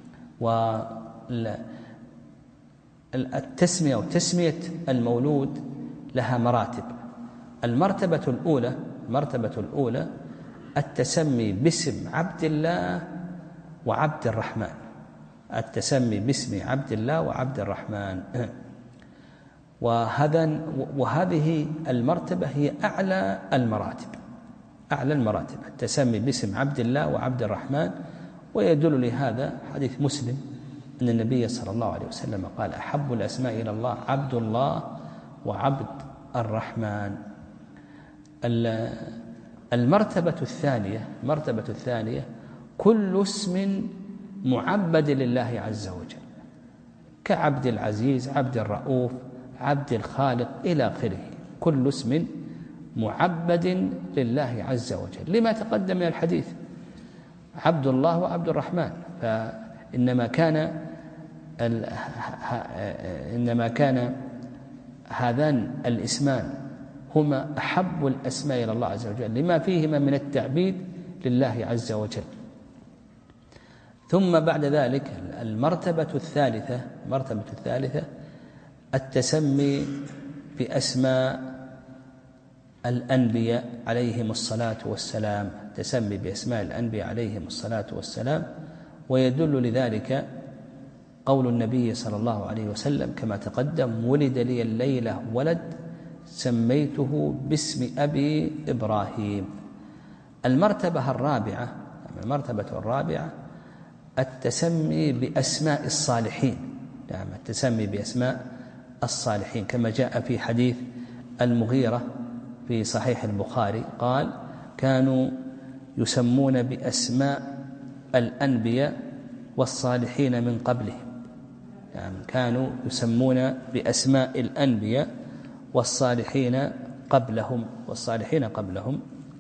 والتسمية وتسمية المولود لها مراتب. المرتبة الأولى المرتبة الأولى التسمي باسم عبد الله وعبد الرحمن، التسمي باسم عبد الله وعبد الرحمن. وهذا وهذه المرتبة هي أعلى المراتب، أعلى المراتب التسمي باسم عبد الله وعبد الرحمن. ويدل لهذا حديث مسلم أن النبي صلى الله عليه وسلم قال: أحب الأسماء إلى الله عبد الله وعبد الرحمن. المرتبة الثانية المرتبة الثانية كل اسم معبد لله عز وجل، كعبد العزيز، عبد الرؤوف، عبد الخالق إلى آخره، كل اسم معبد لله عز وجل، لما تقدم من الحديث عبد الله وعبد الرحمن. فإنما كان إنما كان هذان الاسمان هما أحب الأسماء إلى الله عز وجل لما فيهما من التعبيد لله عز وجل. ثم بعد ذلك المرتبة الثالثة المرتبة الثالثة التسمي بأسماء الأنبياء عليهم الصلاة والسلام، التسمي بأسماء الأنبياء عليهم الصلاة والسلام. ويدل لذلك قول النبي صلى الله عليه وسلم كما تقدم: ولد لي الليلة ولد سميته باسم أبي إبراهيم. المرتبة الرابعة المرتبة الرابعة التسمي بأسماء الصالحين، يعني التسمي بأسماء الصالحين كما جاء في حديث المغيرة في صحيح البخاري قال: كانوا يسمون بأسماء الأنبياء والصالحين من قبلهم، يعني كانوا يسمون بأسماء الأنبياء والصالحين قبلهم والصالحين قبلهم.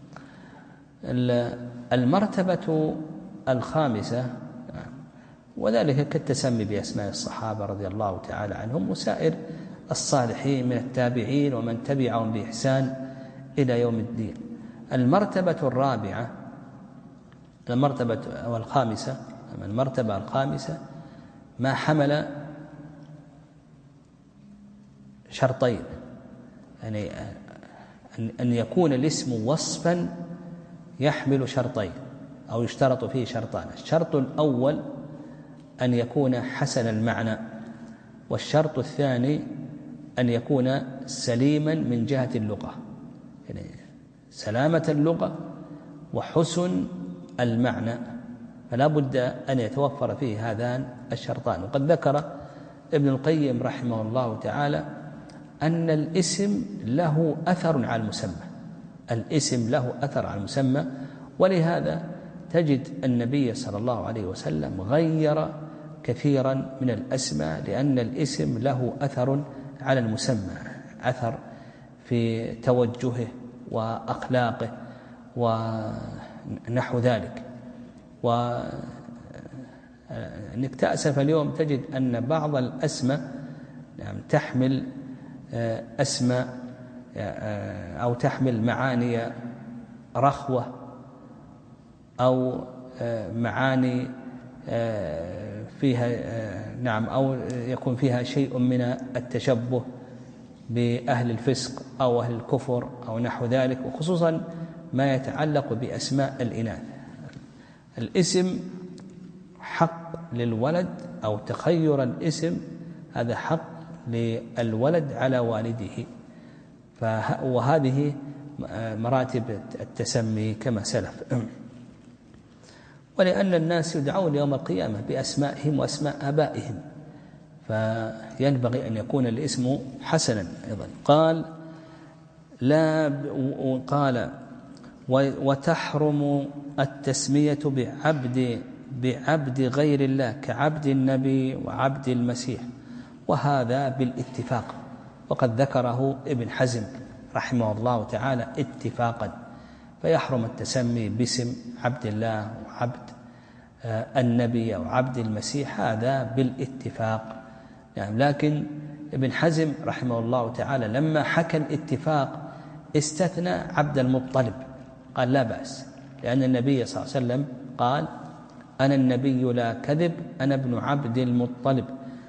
المرتبة الخامسة وذلك كالتسمي بأسماء الصحابة رضي الله تعالى عنهم وسائر الصالحين من التابعين ومن تبعهم بإحسان إلى يوم الدين. المرتبة الرابعة المرتبة والخامسة المرتبة الخامسة ما حمل شرطين، يعني أن يكون الاسم وصفا يحمل شرطين أو يشترط فيه شرطان. الشرط الأول أن يكون حسن المعنى، والشرط الثاني أن يكون سليما من جهة اللغة، يعني سلامة اللغة وحسن المعنى، فلا بد أن يتوفر فيه هذان الشرطان. وقد ذكر ابن القيم رحمه الله تعالى أن الاسم له أثر على المسمى، الاسم له أثر على المسمى، ولهذا تجد النبي صلى الله عليه وسلم غير كثيرا من الأسماء لأن الاسم له أثر على المسمى، أثر في توجهه وأخلاقه ونحو ذلك. وإنك تأسف اليوم تجد أن بعض الأسماء تحمل أسماء أو تحمل معاني رخوة أو معاني فيها نعم أو يكون فيها شيء من التشبه بأهل الفسق أو أهل الكفر أو نحو ذلك، وخصوصا ما يتعلق بأسماء الإناث. الاسم حق للولد أو تخير الاسم هذا حق للولد على والده، وهذه مراتب التسمي كما سلف. ولأن الناس يدعون يوم القيامة بأسمائهم وأسماء آبائهم، فينبغي أن يكون الاسم حسنا أيضا. قال لا قال وتحرم التسمية بعبد بعبد غير الله كعبد النبي وعبد المسيح، وهذا بالاتفاق، وقد ذكره ابن حزم رحمه الله تعالى اتفاقا، فيحرم التسمي باسم عبد الله وعبد النبي أو عبد المسيح، هذا بالاتفاق يعني. لكن ابن حزم رحمه الله تعالى لما حكى الاتفاق استثنى عبد المطلب، قال لا بأس لأن النبي صلى الله عليه وسلم قال: أنا النبي لا كذب، أنا ابن عبد المطلب.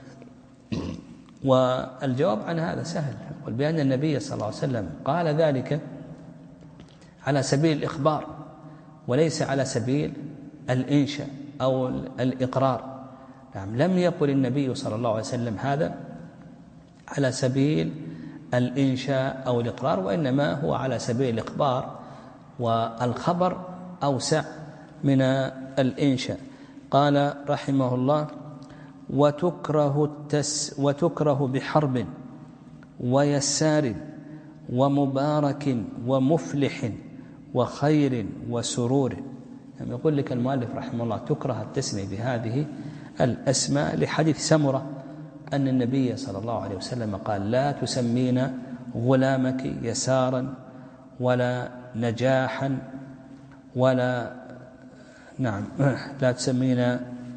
والجواب عن هذا سهل، يقول بأن النبي صلى الله عليه وسلم قال ذلك على سبيل الإخبار وليس على سبيل الإنشاء أو الإقرار. نعم، لم يقل النبي صلى الله عليه وسلم هذا على سبيل الإنشاء أو الإقرار، وإنما هو على سبيل الإخبار، والخبر أوسع من الإنشاء. قال رحمه الله: وتكره, التس وتكره بحرب ويسار ومبارك ومفلح وخير وسرور. يعني يقول لك المؤلف رحمه الله تكره التسمية بهذه الأسماء لحديث سمرة أن النبي صلى الله عليه وسلم قال: لا تسمين غلامك يسارا ولا نجاحا ولا نعم لا تسمين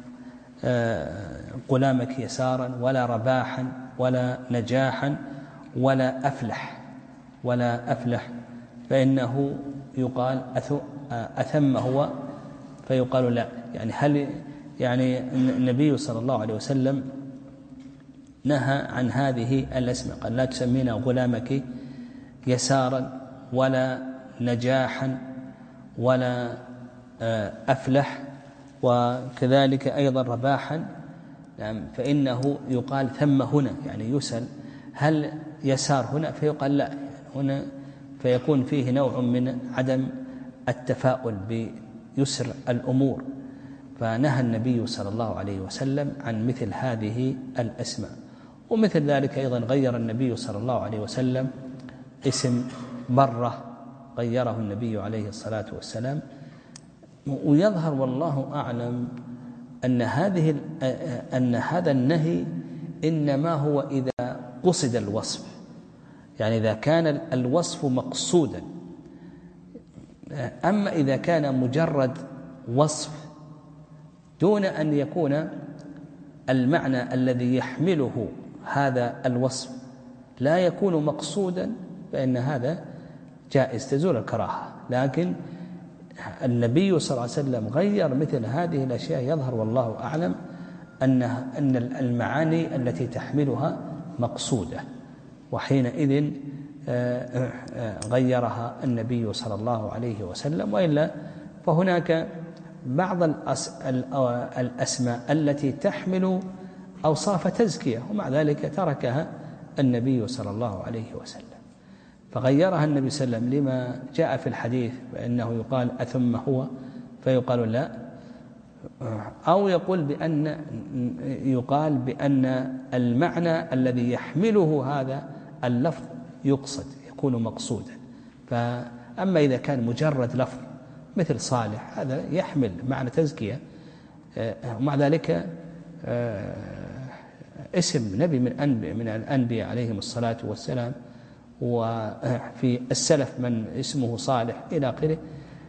غلامك يسارا ولا رباحا ولا نجاحا ولا أفلح ولا أفلح، فإنه يقال أثم هو فيقال لا. يعني هل يعني النبي صلى الله عليه وسلم نهى عن هذه الأسماء، قال: لا تسمين غلامك يسارا ولا نجاحا ولا أفلح، وكذلك أيضا رباحا. نعم، فإنه يقال ثم هنا، يعني يسأل هل يسار هنا فيقال لا، يعني هنا فيكون فيه نوع من عدم التفاؤل بيسر الأمور، فنهى النبي صلى الله عليه وسلم عن مثل هذه الأسماء. ومثل ذلك أيضا غير النبي صلى الله عليه وسلم اسم برة، غيره النبي عليه الصلاة والسلام. ويظهر والله أعلم أن هذه أن هذا النهي إنما هو إذا قصد الوصف، يعني إذا كان الوصف مقصودا. أما إذا كان مجرد وصف دون أن يكون المعنى الذي يحمله هذا الوصف لا يكون مقصودا، فإن هذا جائز، تزول الكراهة. لكن النبي صلى الله عليه وسلم غير مثل هذه الأشياء، يظهر والله أعلم أن أن المعاني التي تحملها مقصودة، وحينئذ غيرها النبي صلى الله عليه وسلم. وإلا فهناك بعض الأسماء التي تحمل أوصاف تزكية ومع ذلك تركها النبي صلى الله عليه وسلم، فغيرها النبي صلى الله عليه وسلم لما جاء في الحديث بأنه يقال أثم هو فيقال لا، أو يقول بأن يقال بأن المعنى الذي يحمله هذا اللفظ يقصد، يكون مقصودا. فأما إذا كان مجرد لفظ مثل صالح هذا يحمل معنى تزكية، ومع ذلك اسم نبي من من الأنبياء عليهم الصلاة والسلام، وفي السلف من اسمه صالح إلى آخره.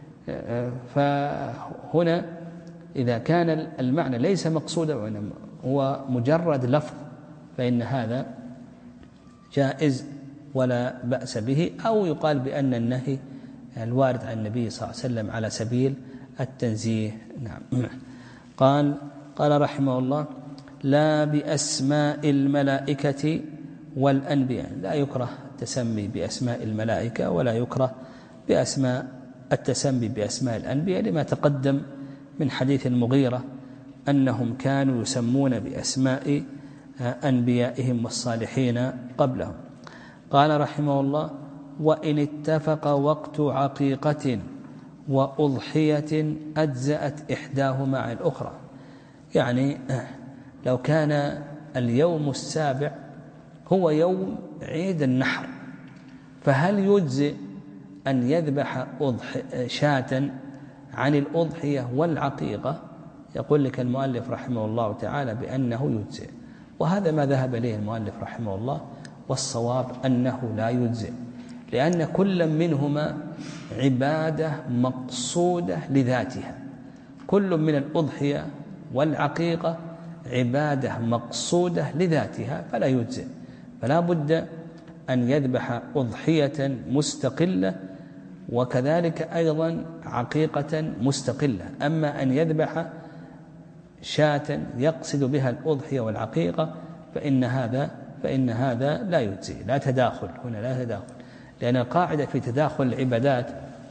فهنا إذا كان المعنى ليس مقصودا وإنما هو مجرد لفظ فإن هذا جائز ولا بأس به. أو يقال بأن النهي الوارد عن النبي صلى الله عليه وسلم على سبيل التنزيه. نعم. قال قال رحمه الله: لا بأسماء الملائكة والأنبياء. لا يكره التسمي بأسماء الملائكة ولا يكره بأسماء التسمي بأسماء الأنبياء، لما تقدم من حديث المغيرة أنهم كانوا يسمون بأسماء أنبيائهم والصالحين قبلهم. قال رحمه الله: وإن اتفق وقت عقيقة وأضحية أجزأت إحداهما عن الأخرى. يعني لو كان اليوم السابع هو يوم عيد النحر، فهل يجزئ أن يذبح شاة عن الأضحية والعقيقة؟ يقول لك المؤلف رحمه الله تعالى بأنه يجزئ، وهذا ما ذهب إليه المؤلف رحمه الله، والصواب أنه لا يجزئ، لأن كل منهما عبادة مقصودة لذاتها. كل من الأضحية والعقيقة عبادة مقصودة لذاتها فلا يجزئ، فلا بد أن يذبح أضحية مستقلة وكذلك أيضا عقيقة مستقلة. أما أن يذبح شاة يقصد بها الأضحية والعقيقة فإن هذا فإن هذا لا يجزي، لا تداخل هنا، لا تداخل، لأن القاعدة في تداخل العبادات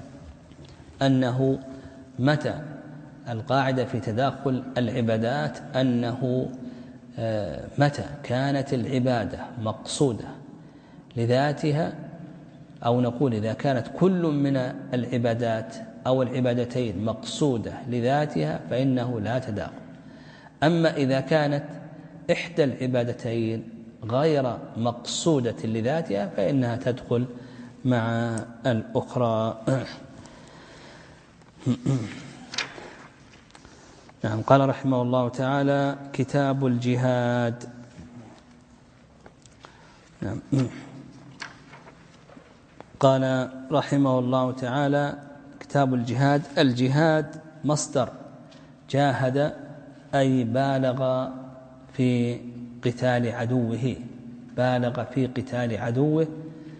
أنه متى القاعدة في تداخل العبادات أنه متى كانت العبادة مقصودة لذاتها، أو نقول إذا كانت كل من العبادات أو العبادتين مقصودة لذاتها فإنه لا تداخل. أما إذا كانت إحدى العبادتين غير مقصودة لذاتها فإنها تدخل مع الأخرى. نعم. قال رحمه الله تعالى: كتاب الجهاد. نعم. قال رحمه الله تعالى: كتاب الجهاد. الجهاد مصدر جاهد أي بالغ في قتال عدوه، بالغ في قتال عدوه.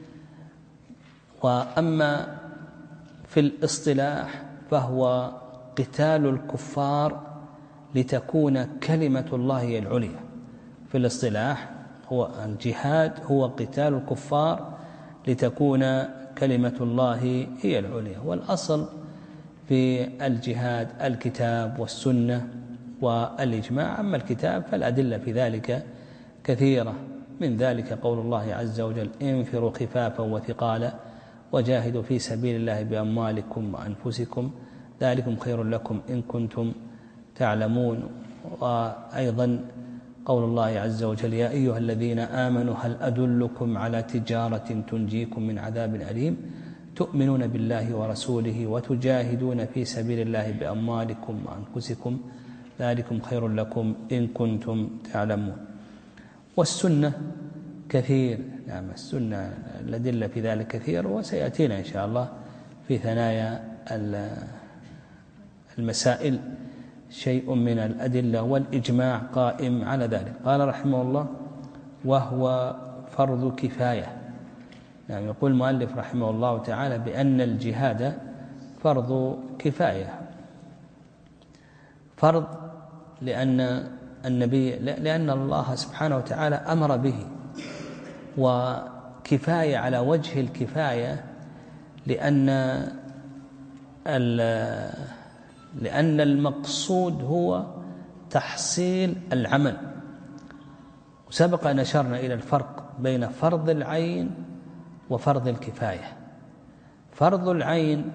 وأما في الاصطلاح فهو قتال الكفار لتكون كلمة الله هي العليا. في الاصطلاح هو الجهاد هو قتال الكفار لتكون كلمة الله هي العليا. والأصل في الجهاد الكتاب والسنة والإجماع. أما الكتاب فالأدلة في ذلك كثيرة، من ذلك قول الله عز وجل: انفروا خفافا وثقالا وجاهدوا في سبيل الله بأموالكم وأنفسكم ذلكم خير لكم إن كنتم تعلمون. وأيضا قول الله عز وجل: يا أيها الذين آمنوا هل أدلكم على تجارة تنجيكم من عذاب أليم تؤمنون بالله ورسوله وتجاهدون في سبيل الله بأموالكم وأنفسكم ذلكم خير لكم إن كنتم تعلمون. والسنة كثير. نعم، السنة الأدلة في ذلك كثير، وسيأتينا إن شاء الله في ثنايا المسائل شيء من الأدلة، والإجماع قائم على ذلك. قال رحمه الله: وهو فرض كفاية. يعني يقول المؤلف رحمه الله تعالى بأن الجهاد فرض كفاية. فرض لأن النبي لأن الله سبحانه وتعالى أمر به، وكفاية على وجه الكفاية لأن لأن المقصود هو تحصيل العمل. وسبق أن أشرنا إلى الفرق بين فرض العين وفرض الكفاية. فرض العين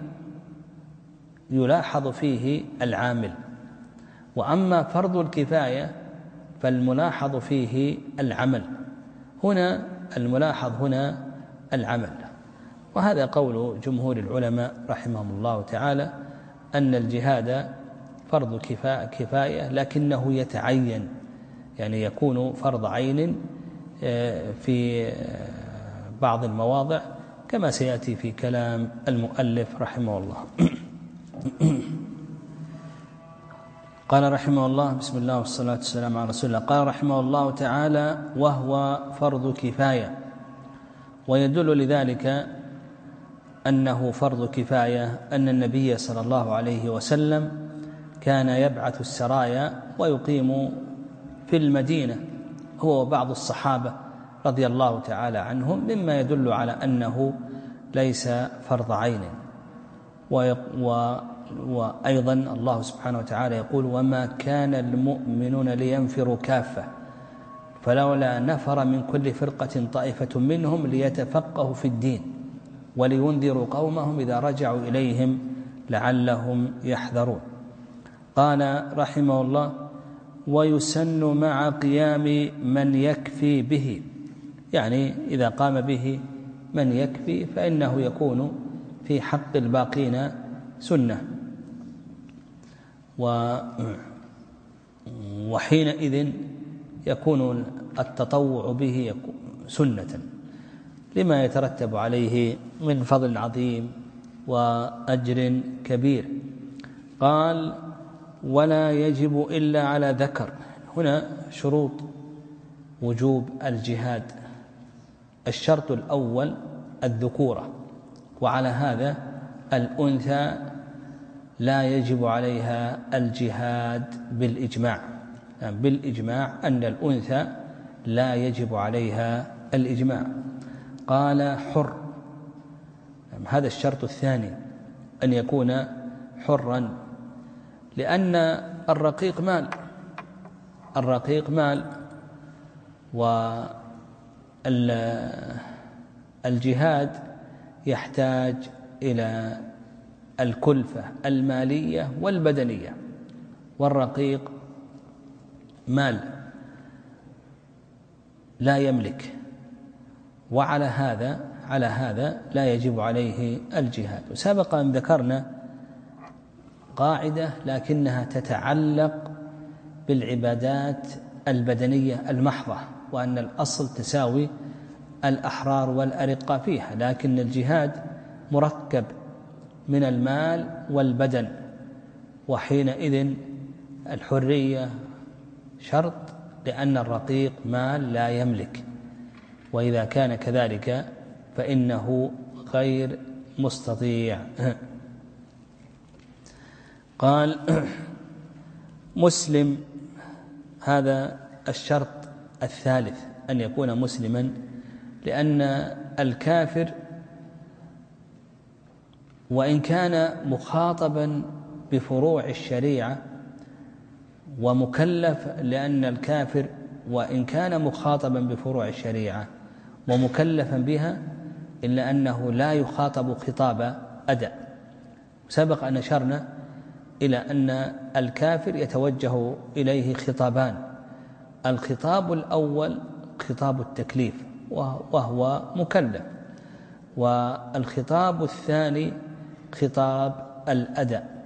يلاحظ فيه العامل، وأما فرض الكفاية فالملاحظ فيه العمل. هنا الملاحظ هنا العمل. وهذا قول جمهور العلماء رحمهم الله تعالى أن الجهاد فرض كفاية، لكنه يتعين، يعني يكون فرض عين في بعض المواضع كما سيأتي في كلام المؤلف رحمه الله. قال رحمه الله: بسم الله والصلاة والسلام على رسول الله. قال رحمه الله تعالى: وهو فرض كفاية. ويدل لذلك أنه فرض كفاية أن النبي صلى الله عليه وسلم كان يبعث السرايا ويقيم في المدينة هو وبعض الصحابة رضي الله تعالى عنهم، مما يدل على أنه ليس فرض عين. وأيضا الله سبحانه وتعالى يقول: وما كان المؤمنون لينفروا كافة فلولا نفر من كل فرقة طائفة منهم ليتفقهوا في الدين ولينذروا قومهم إذا رجعوا إليهم لعلهم يحذرون. قال رحمه الله: ويسن مع قيام من يكفي به. يعني إذا قام به من يكفي فإنه يكون في حق الباقين سنة، وحينئذ يكون التطوع به سنة لما يترتب عليه من فضل عظيم وأجر كبير. قال: ولا يجب إلا على ذكر. هنا شروط وجوب الجهاد. الشرط الأول الذكورة، وعلى هذا الأنثى لا يجب عليها الجهاد بالإجماع، يعني بالإجماع أن الأنثى لا يجب عليها الإجماع. قال حر، هذا الشرط الثاني أن يكون حرا، لأن الرقيق مال، الرقيق مال، والجهاد يحتاج إلى الكلفة المالية والبدنية، والرقيق مال لا يملك، وعلى هذا على هذا لا يجب عليه الجهاد. وسبق أن ذكرنا قاعدة لكنها تتعلق بالعبادات البدنية المحضة، وأن الأصل تساوي الأحرار والأرقة فيها، لكن الجهاد مركب من المال والبدن، وحينئذ الحرية شرط، لأن الرقيق مال لا يملك، وإذا كان كذلك فإنه غير مستطيع. قال مسلم، هذا الشرط الثالث أن يكون مسلما، لأن الكافر وإن كان مخاطبا بفروع الشريعة ومكلف، لأن الكافر وإن كان مخاطبا بفروع الشريعة ومكلفا بها إلا أنه لا يخاطب خطاب أداء. سبق أن أشرنا إلى أن الكافر يتوجه إليه خطابان: الخطاب الأول خطاب التكليف وهو مكلف، والخطاب الثاني خطاب الأداء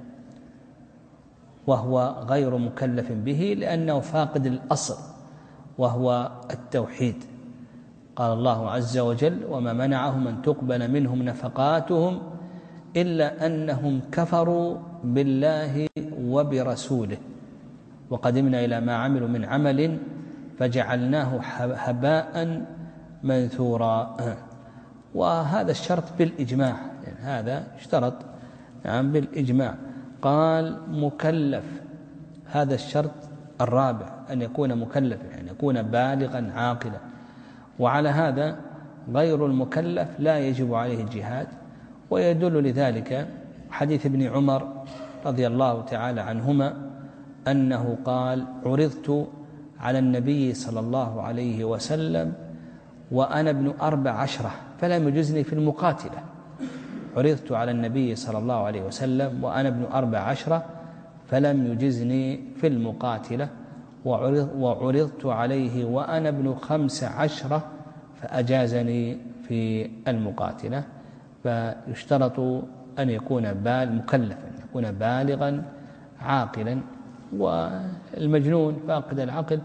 وهو غير مكلف به، لأنه فاقد الأصل وهو التوحيد. قال الله عز وجل: وما منعهم أن تقبل منهم نفقاتهم إلا أنهم كفروا بالله وبرسوله وقدمنا إلى ما عملوا من عمل فجعلناه هباء منثورا. وهذا الشرط بالإجماع، يعني هذا اشترط يعني بالإجماع. قال مكلف، هذا الشرط الرابع أن يكون مكلف، يعني يكون بالغا عاقلا، وعلى هذا غير المكلف لا يجب عليه الجهاد. ويدل لذلك حديث ابن عمر رضي الله تعالى عنهما أنه قال: عرضت على النبي صلى الله عليه وسلم وأنا ابن أربع عشرة فلم يجزني في المقاتلة. عرضت على النبي صلى الله عليه وسلم وأنا ابن أربع عشرة فلم يجزني في المقاتلة، وعرضت عليه وأنا ابن خمس عشرة فأجازني في المقاتلة. فيشترط أن يكون بال مكلفا، يكون بالغا عاقلا. والمجنون فاقد العقل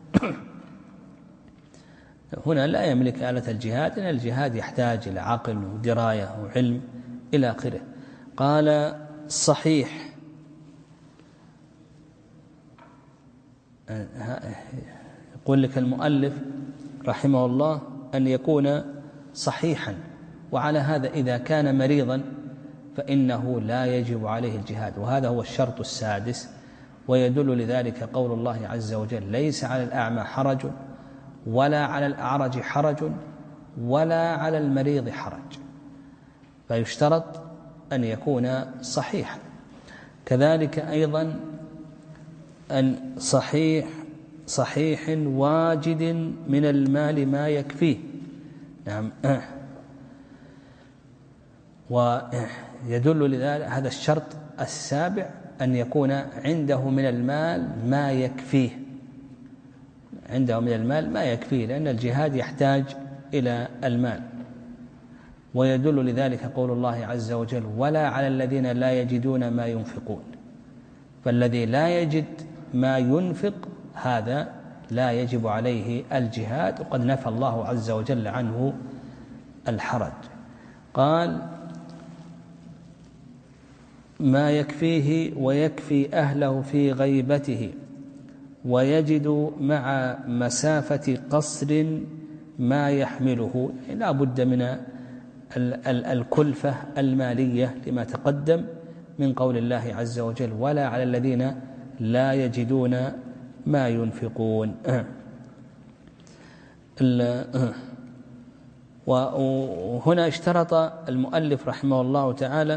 هنا لا يملك آلة الجهاد، لأن الجهاد يحتاج إلى عقل ودراية وعلم إلى آخره. قال صحيح، يقول لك المؤلف رحمه الله أن يكون صحيحا، وعلى هذا إذا كان مريضا فإنه لا يجب عليه الجهاد، وهذا هو الشرط السادس. ويدل لذلك قول الله عز وجل: ليس على الأعمى حرج ولا على الأعرج حرج ولا على المريض حرج، فيشترط أن يكون صحيحا. كذلك أيضا أن صحيح صحيح واجد من المال ما يكفيه. نعم. ويدل لذلك هذا الشرط السابع أن يكون عنده من المال ما يكفيه، عنده من المال ما يكفيه، لأن الجهاد يحتاج إلى المال. ويدل لذلك قول الله عز وجل: ولا على الذين لا يجدون ما ينفقون. فالذي لا يجد ما ينفق هذا لا يجب عليه الجهاد، وقد نفى الله عز وجل عنه الحرج. قال: ما يكفيه ويكفي أهله في غيبته، ويجد مع مسافة قصر ما يحمله. لا بد من الكلفة المالية لما تقدم من قول الله عز وجل ولا على الذين لا يجدون ما ينفقون. وهنا اشترط المؤلف رحمه الله تعالى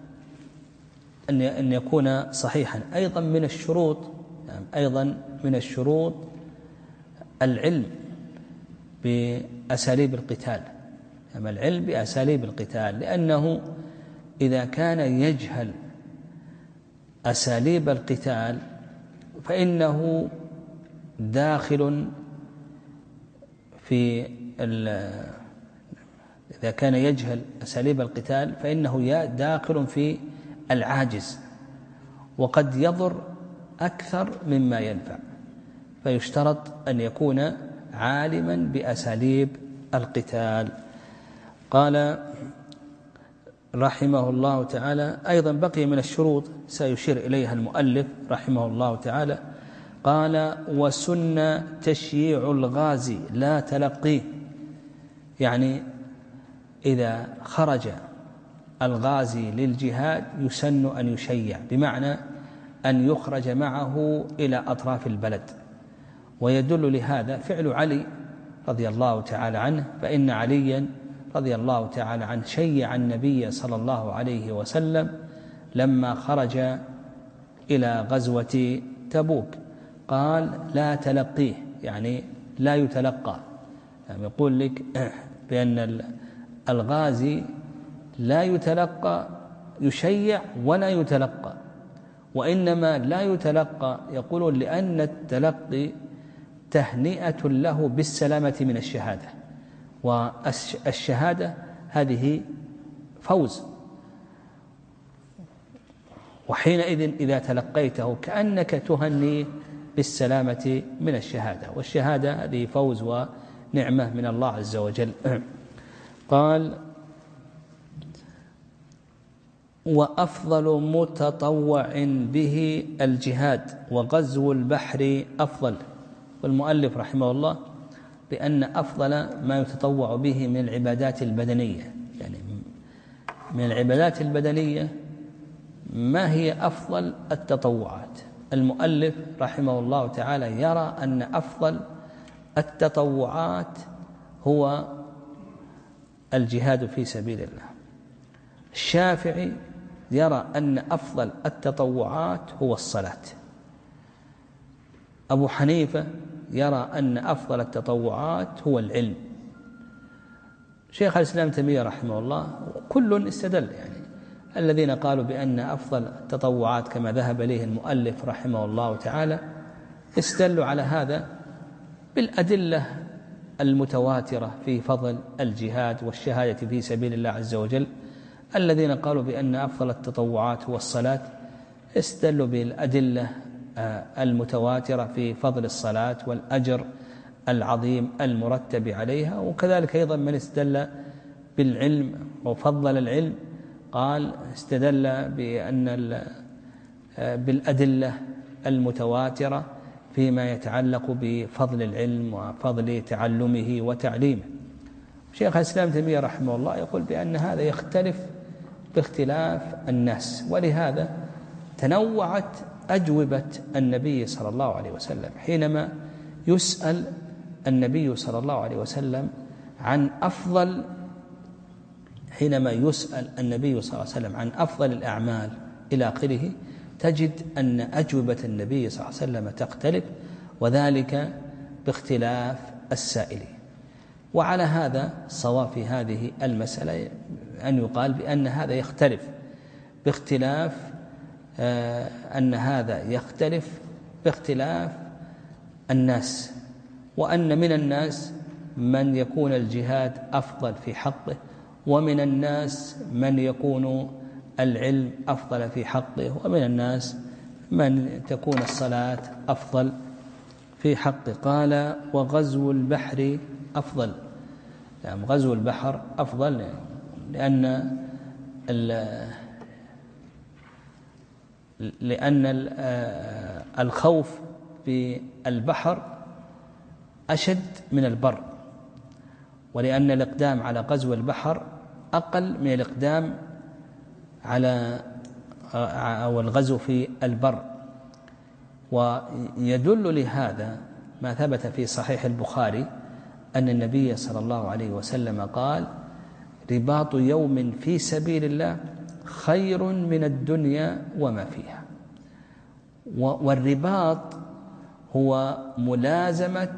أن يكون صحيحا. أيضا من الشروط يعني أيضا من الشروط العلم بأساليب القتال، يعني العلم بأساليب القتال، لأنه إذا كان يجهل أساليب القتال فإنه داخل في إذا كان يجهل أساليب القتال فإنه داخل في العاجز، وقد يضر أكثر مما ينفع، فيشترط أن يكون عالما بأساليب القتال. قال رحمه الله تعالى أيضا بقي من الشروط سيشير إليها المؤلف رحمه الله تعالى، قال وسن تشييع الغازي لا تلقيه، يعني إذا خرج الغازي للجهاد يسن أن يشيع، بمعنى أن يخرج معه إلى أطراف البلد. ويدل لهذا فعل علي رضي الله تعالى عنه، فإن عليا رضي الله تعالى عنه شيع النبي صلى الله عليه وسلم لما خرج إلى غزوة تبوك، قال لا تلقيه، يعني لا يتلقى، يعني يقول لك بأن الغازي لا يتلقى يشيع ولا يتلقى، وإنما لا يتلقى يقولون لأن التلقي تهنئة له بالسلامة من الشهادة، والشهادة هذه فوز، وحينئذ إذا تلقيته كأنك تهني بالسلامة من الشهادة، والشهادة هذه فوز ونعمة من الله عز وجل. قال وأفضل متطوع به الجهاد وغزو البحر أفضل. والمؤلف رحمه الله بأن أفضل ما يتطوع به من العبادات البدنية، يعني من العبادات البدنية ما هي أفضل التطوعات؟ المؤلف رحمه الله تعالى يرى أن أفضل التطوعات هو الجهاد في سبيل الله. الشافعي يرى أن أفضل التطوعات هو الصلاة. أبو حنيفة يرى أن أفضل التطوعات هو العلم. شيخ الإسلام تيمية رحمه الله كل استدل، يعني الذين قالوا بأن أفضل التطوعات كما ذهب إليه المؤلف رحمه الله تعالى استدلوا على هذا بالأدلة المتواترة في فضل الجهاد والشهادة في سبيل الله عز وجل. الذين قالوا بأن أفضل التطوعات هو الصلاة استدلوا بالأدلة المتواترة في فضل الصلاة والأجر العظيم المرتب عليها. وكذلك أيضا من استدل بالعلم وفضل العلم قال استدل بأن بالأدلة المتواترة فيما يتعلق بفضل العلم وفضل تعلمه وتعليمه. شيخ الإسلام تيمية رحمه الله يقول بأن هذا يختلف باختلاف الناس، ولهذا تنوعت أجوبة النبي صلى الله عليه وسلم حينما يسأل النبي صلى الله عليه وسلم عن أفضل حينما يسأل النبي صلى الله عليه وسلم عن أفضل الأعمال إلى آخره، تجد أن أجوبة النبي صلى الله عليه وسلم تختلف، وذلك باختلاف السائلين. وعلى هذا صواب في هذه المسألة أن يقال بأن هذا يختلف باختلاف آه أن هذا يختلف باختلاف الناس، وأن من الناس من يكون الجهاد أفضل في حقه، ومن الناس من يكون العلم أفضل في حقه، ومن الناس من تكون الصلاة أفضل في حقه. قال وغزو البحر أفضل، يعني غزو البحر أفضل لأن لأن الخوف في البحر أشد من البر، ولأن الإقدام على غزو البحر أقل من الإقدام على أو الغزو في البر. ويدل لهذا ما ثبت في صحيح البخاري أن النبي صلى الله عليه وسلم قال: رباط يوم في سبيل الله خير من الدنيا وما فيها. والرباط هو ملازمة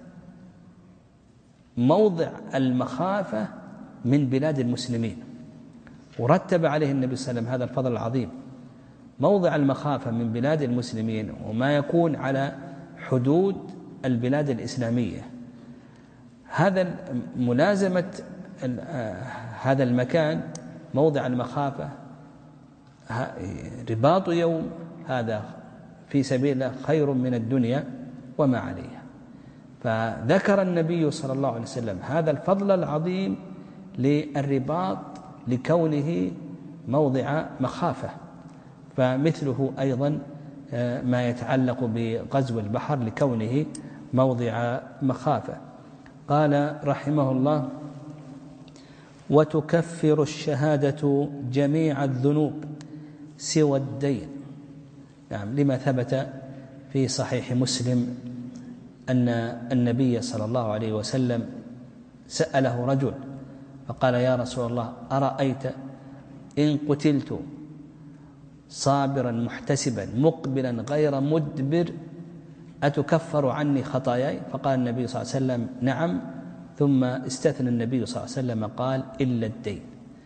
موضع المخافة من بلاد المسلمين، ورتب عليه النبي صلى الله عليه وسلم هذا الفضل العظيم، موضع المخافة من بلاد المسلمين وما يكون على حدود البلاد الإسلامية. هذا ملازمة هذا المكان موضع المخافة رباط يوم هذا في سبيل الله خير من الدنيا وما عليها. فذكر النبي صلى الله عليه وسلم هذا الفضل العظيم للرباط لكونه موضع مخافة. فمثله أيضا ما يتعلق بغزو البحر لكونه موضع مخافة. قال رحمه الله: وتكفر الشهادة جميع الذنوب سوى الدين. نعم، لما ثبت في صحيح مسلم أن النبي صلى الله عليه وسلم سأله رجل فقال: يا رسول الله، أرأيت إن قتلت صابرا محتسبا مقبلا غير مدبر أتكفر عني خطاياي؟ فقال النبي صلى الله عليه وسلم: نعم. ثم استثنى النبي صلى الله عليه وسلم قال: إلا الدين.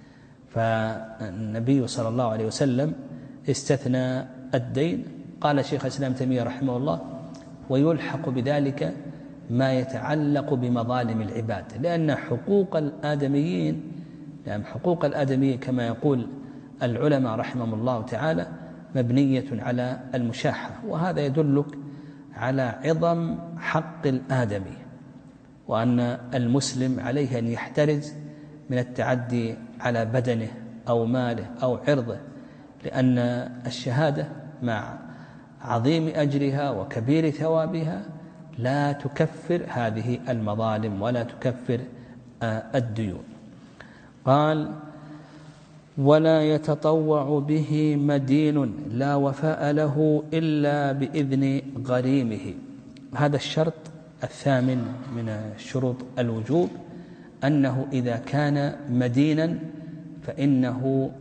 فالنبي صلى الله عليه وسلم استثنى الدين. قال شيخ الإسلام تيمية رحمه الله: ويلحق بذلك ما يتعلق بمظالم العباد، لأن حقوق الآدميين يعني حقوق الآدميين كما يقول العلماء رحمهم الله تعالى مبنية على المشاحة، وهذا يدلك على عظم حق الآدمي، وأن المسلم عليه أن يحترز من التعدي على بدنه أو ماله أو عرضه، لأن الشهادة مع عظيم أجرها وكبير ثوابها لا تكفر هذه المظالم ولا تكفر الديون. قال: ولا يتطوع به مدين لا وفاء له إلا بإذن غريمه. هذا الشرط الثامن من شروط الوجوب، أنه إذا كان مدينا فإنه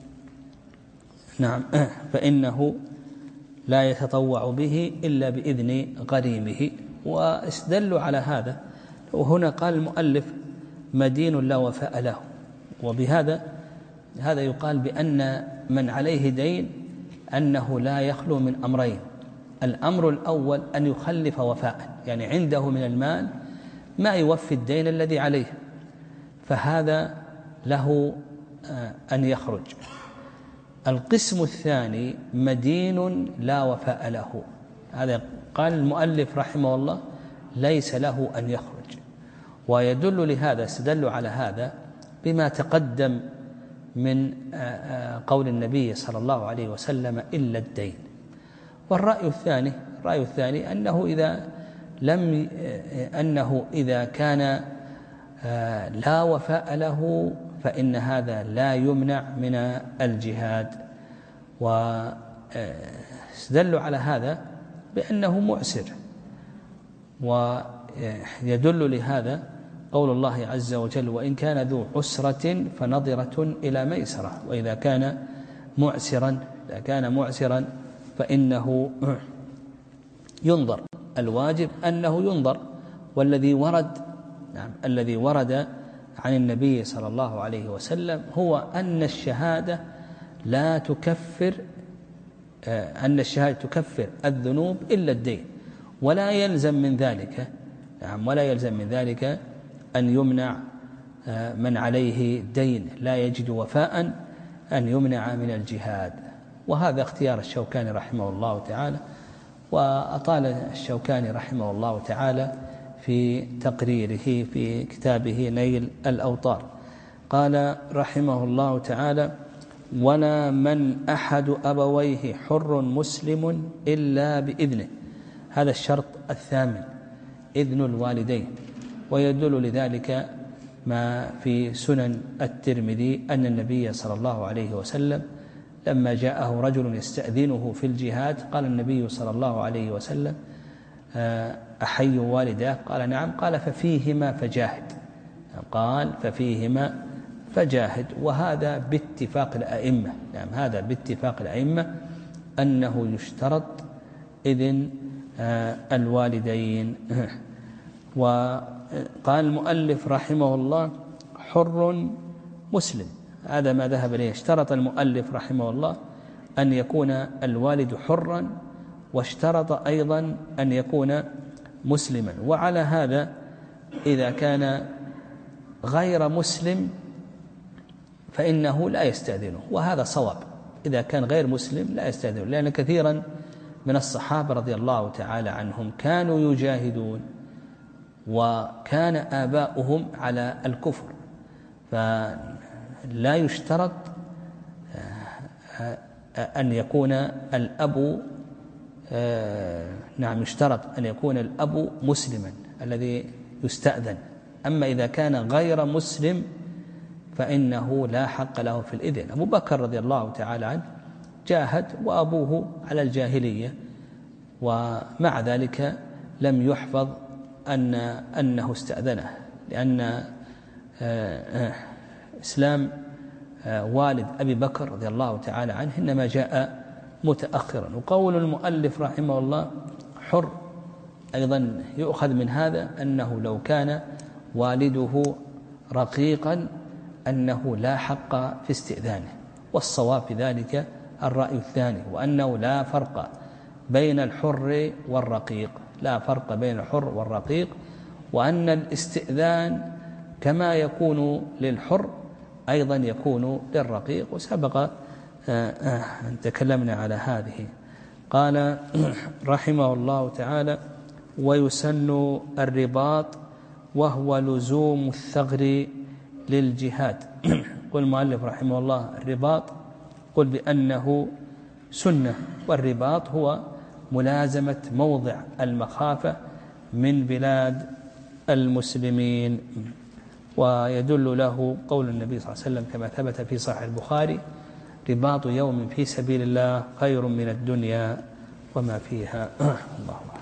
نعم فإنه لا يتطوع به إلا بإذن غريمه. واستدلوا على هذا، وهنا قال المؤلف: مدين لا وفاء له. وبهذا هذا يقال بأن من عليه دين أنه لا يخلو من أمرين: الأمر الأول أن يخلف وفاء، يعني عنده من المال ما يوفي الدين الذي عليه، فهذا له أن يخرج. القسم الثاني مدين لا وفاء له، هذا قال المؤلف رحمه الله ليس له أن يخرج. ويدل لهذا استدلوا على هذا بما تقدم من قول النبي صلى الله عليه وسلم: إلا الدين. والرأي الثاني الرأي الثاني أنه إذا لم أنه إذا كان لا وفاء له فإن هذا لا يمنع من الجهاد. واستدلوا على هذا بأنه معسر. ويدل لهذا قول الله عز وجل: وإن كان ذو عسرة فنظرة إلى ميسرة. وإذا كان معسرا إذا كان معسرا فإنه ينظر. الواجب أنه ينظر. والذي ورد نعم الذي ورد عن النبي صلى الله عليه وسلم هو أن الشهادة لا تكفر أن الشهادة تكفر الذنوب إلا الدين، ولا يلزم من ذلك نعم ولا يلزم من ذلك أن يمنع من عليه دين لا يجد وفاء أن يمنع من الجهاد. وهذا اختيار الشوكاني رحمه الله تعالى، وأطال الشوكاني رحمه الله تعالى في تقريره في كتابه نيل الأوطار. قال رحمه الله تعالى: ولا من أحد أبويه حر مسلم إلا بإذنه. هذا الشرط الثامن، إذن الوالدين. ويدل لذلك ما في سنن الترمذي أن النبي صلى الله عليه وسلم لما جاءه رجل يستأذنه في الجهاد قال النبي صلى الله عليه وسلم: أحي والداه؟ قال: نعم. قال: ففيهما فجاهد. قال: ففيهما فجاهد. وهذا باتفاق الأئمة، نعم هذا باتفاق الأئمة أنه يشترط إذن الوالدين. وقال المؤلف رحمه الله: حر مسلم، هذا ما ذهب إليه. اشترط المؤلف رحمه الله أن يكون الوالد حرا، واشترط أيضا أن يكون مسلما. وعلى هذا إذا كان غير مسلم فإنه لا يستأذنه، وهذا صواب. إذا كان غير مسلم لا يستأذنه، لأن كثيرا من الصحابة رضي الله تعالى عنهم كانوا يجاهدون وكان آباؤهم على الكفر، فلا يشترط أن يكون الأب نعم يشترط أن يكون الأب مسلما الذي يستأذن. أما إذا كان غير مسلم فإنه لا حق له في الإذن. أبو بكر رضي الله تعالى عنه جاهد وأبوه على الجاهلية، ومع ذلك لم يحفظ أن أنه استأذنه، لأن إسلام والد أبي بكر رضي الله تعالى عنه إنما جاء متأخرا. وقول المؤلف رحمه الله حر أيضا يؤخذ من هذا أنه لو كان والده رقيقا أنه لا حق في استئذانه، والصواب في ذلك الرأي الثاني، وأنه لا فرق بين الحر والرقيق، لا فرق بين الحر والرقيق، وأن الاستئذان كما يكون للحر أيضا يكون للرقيق، وسبق أن تكلمنا على هذه. قال رحمه الله تعالى: ويسن الرباط وهو لزوم الثغر للجهاد. قل المؤلف رحمه الله: الرباط قل بأنه سنة، والرباط هو ملازمة موضع المخافة من بلاد المسلمين. ويدل له قول النبي صلى الله عليه وسلم كما ثبت في صحيح البخاري: رباط يوم في سبيل الله خير من الدنيا وما فيها. الله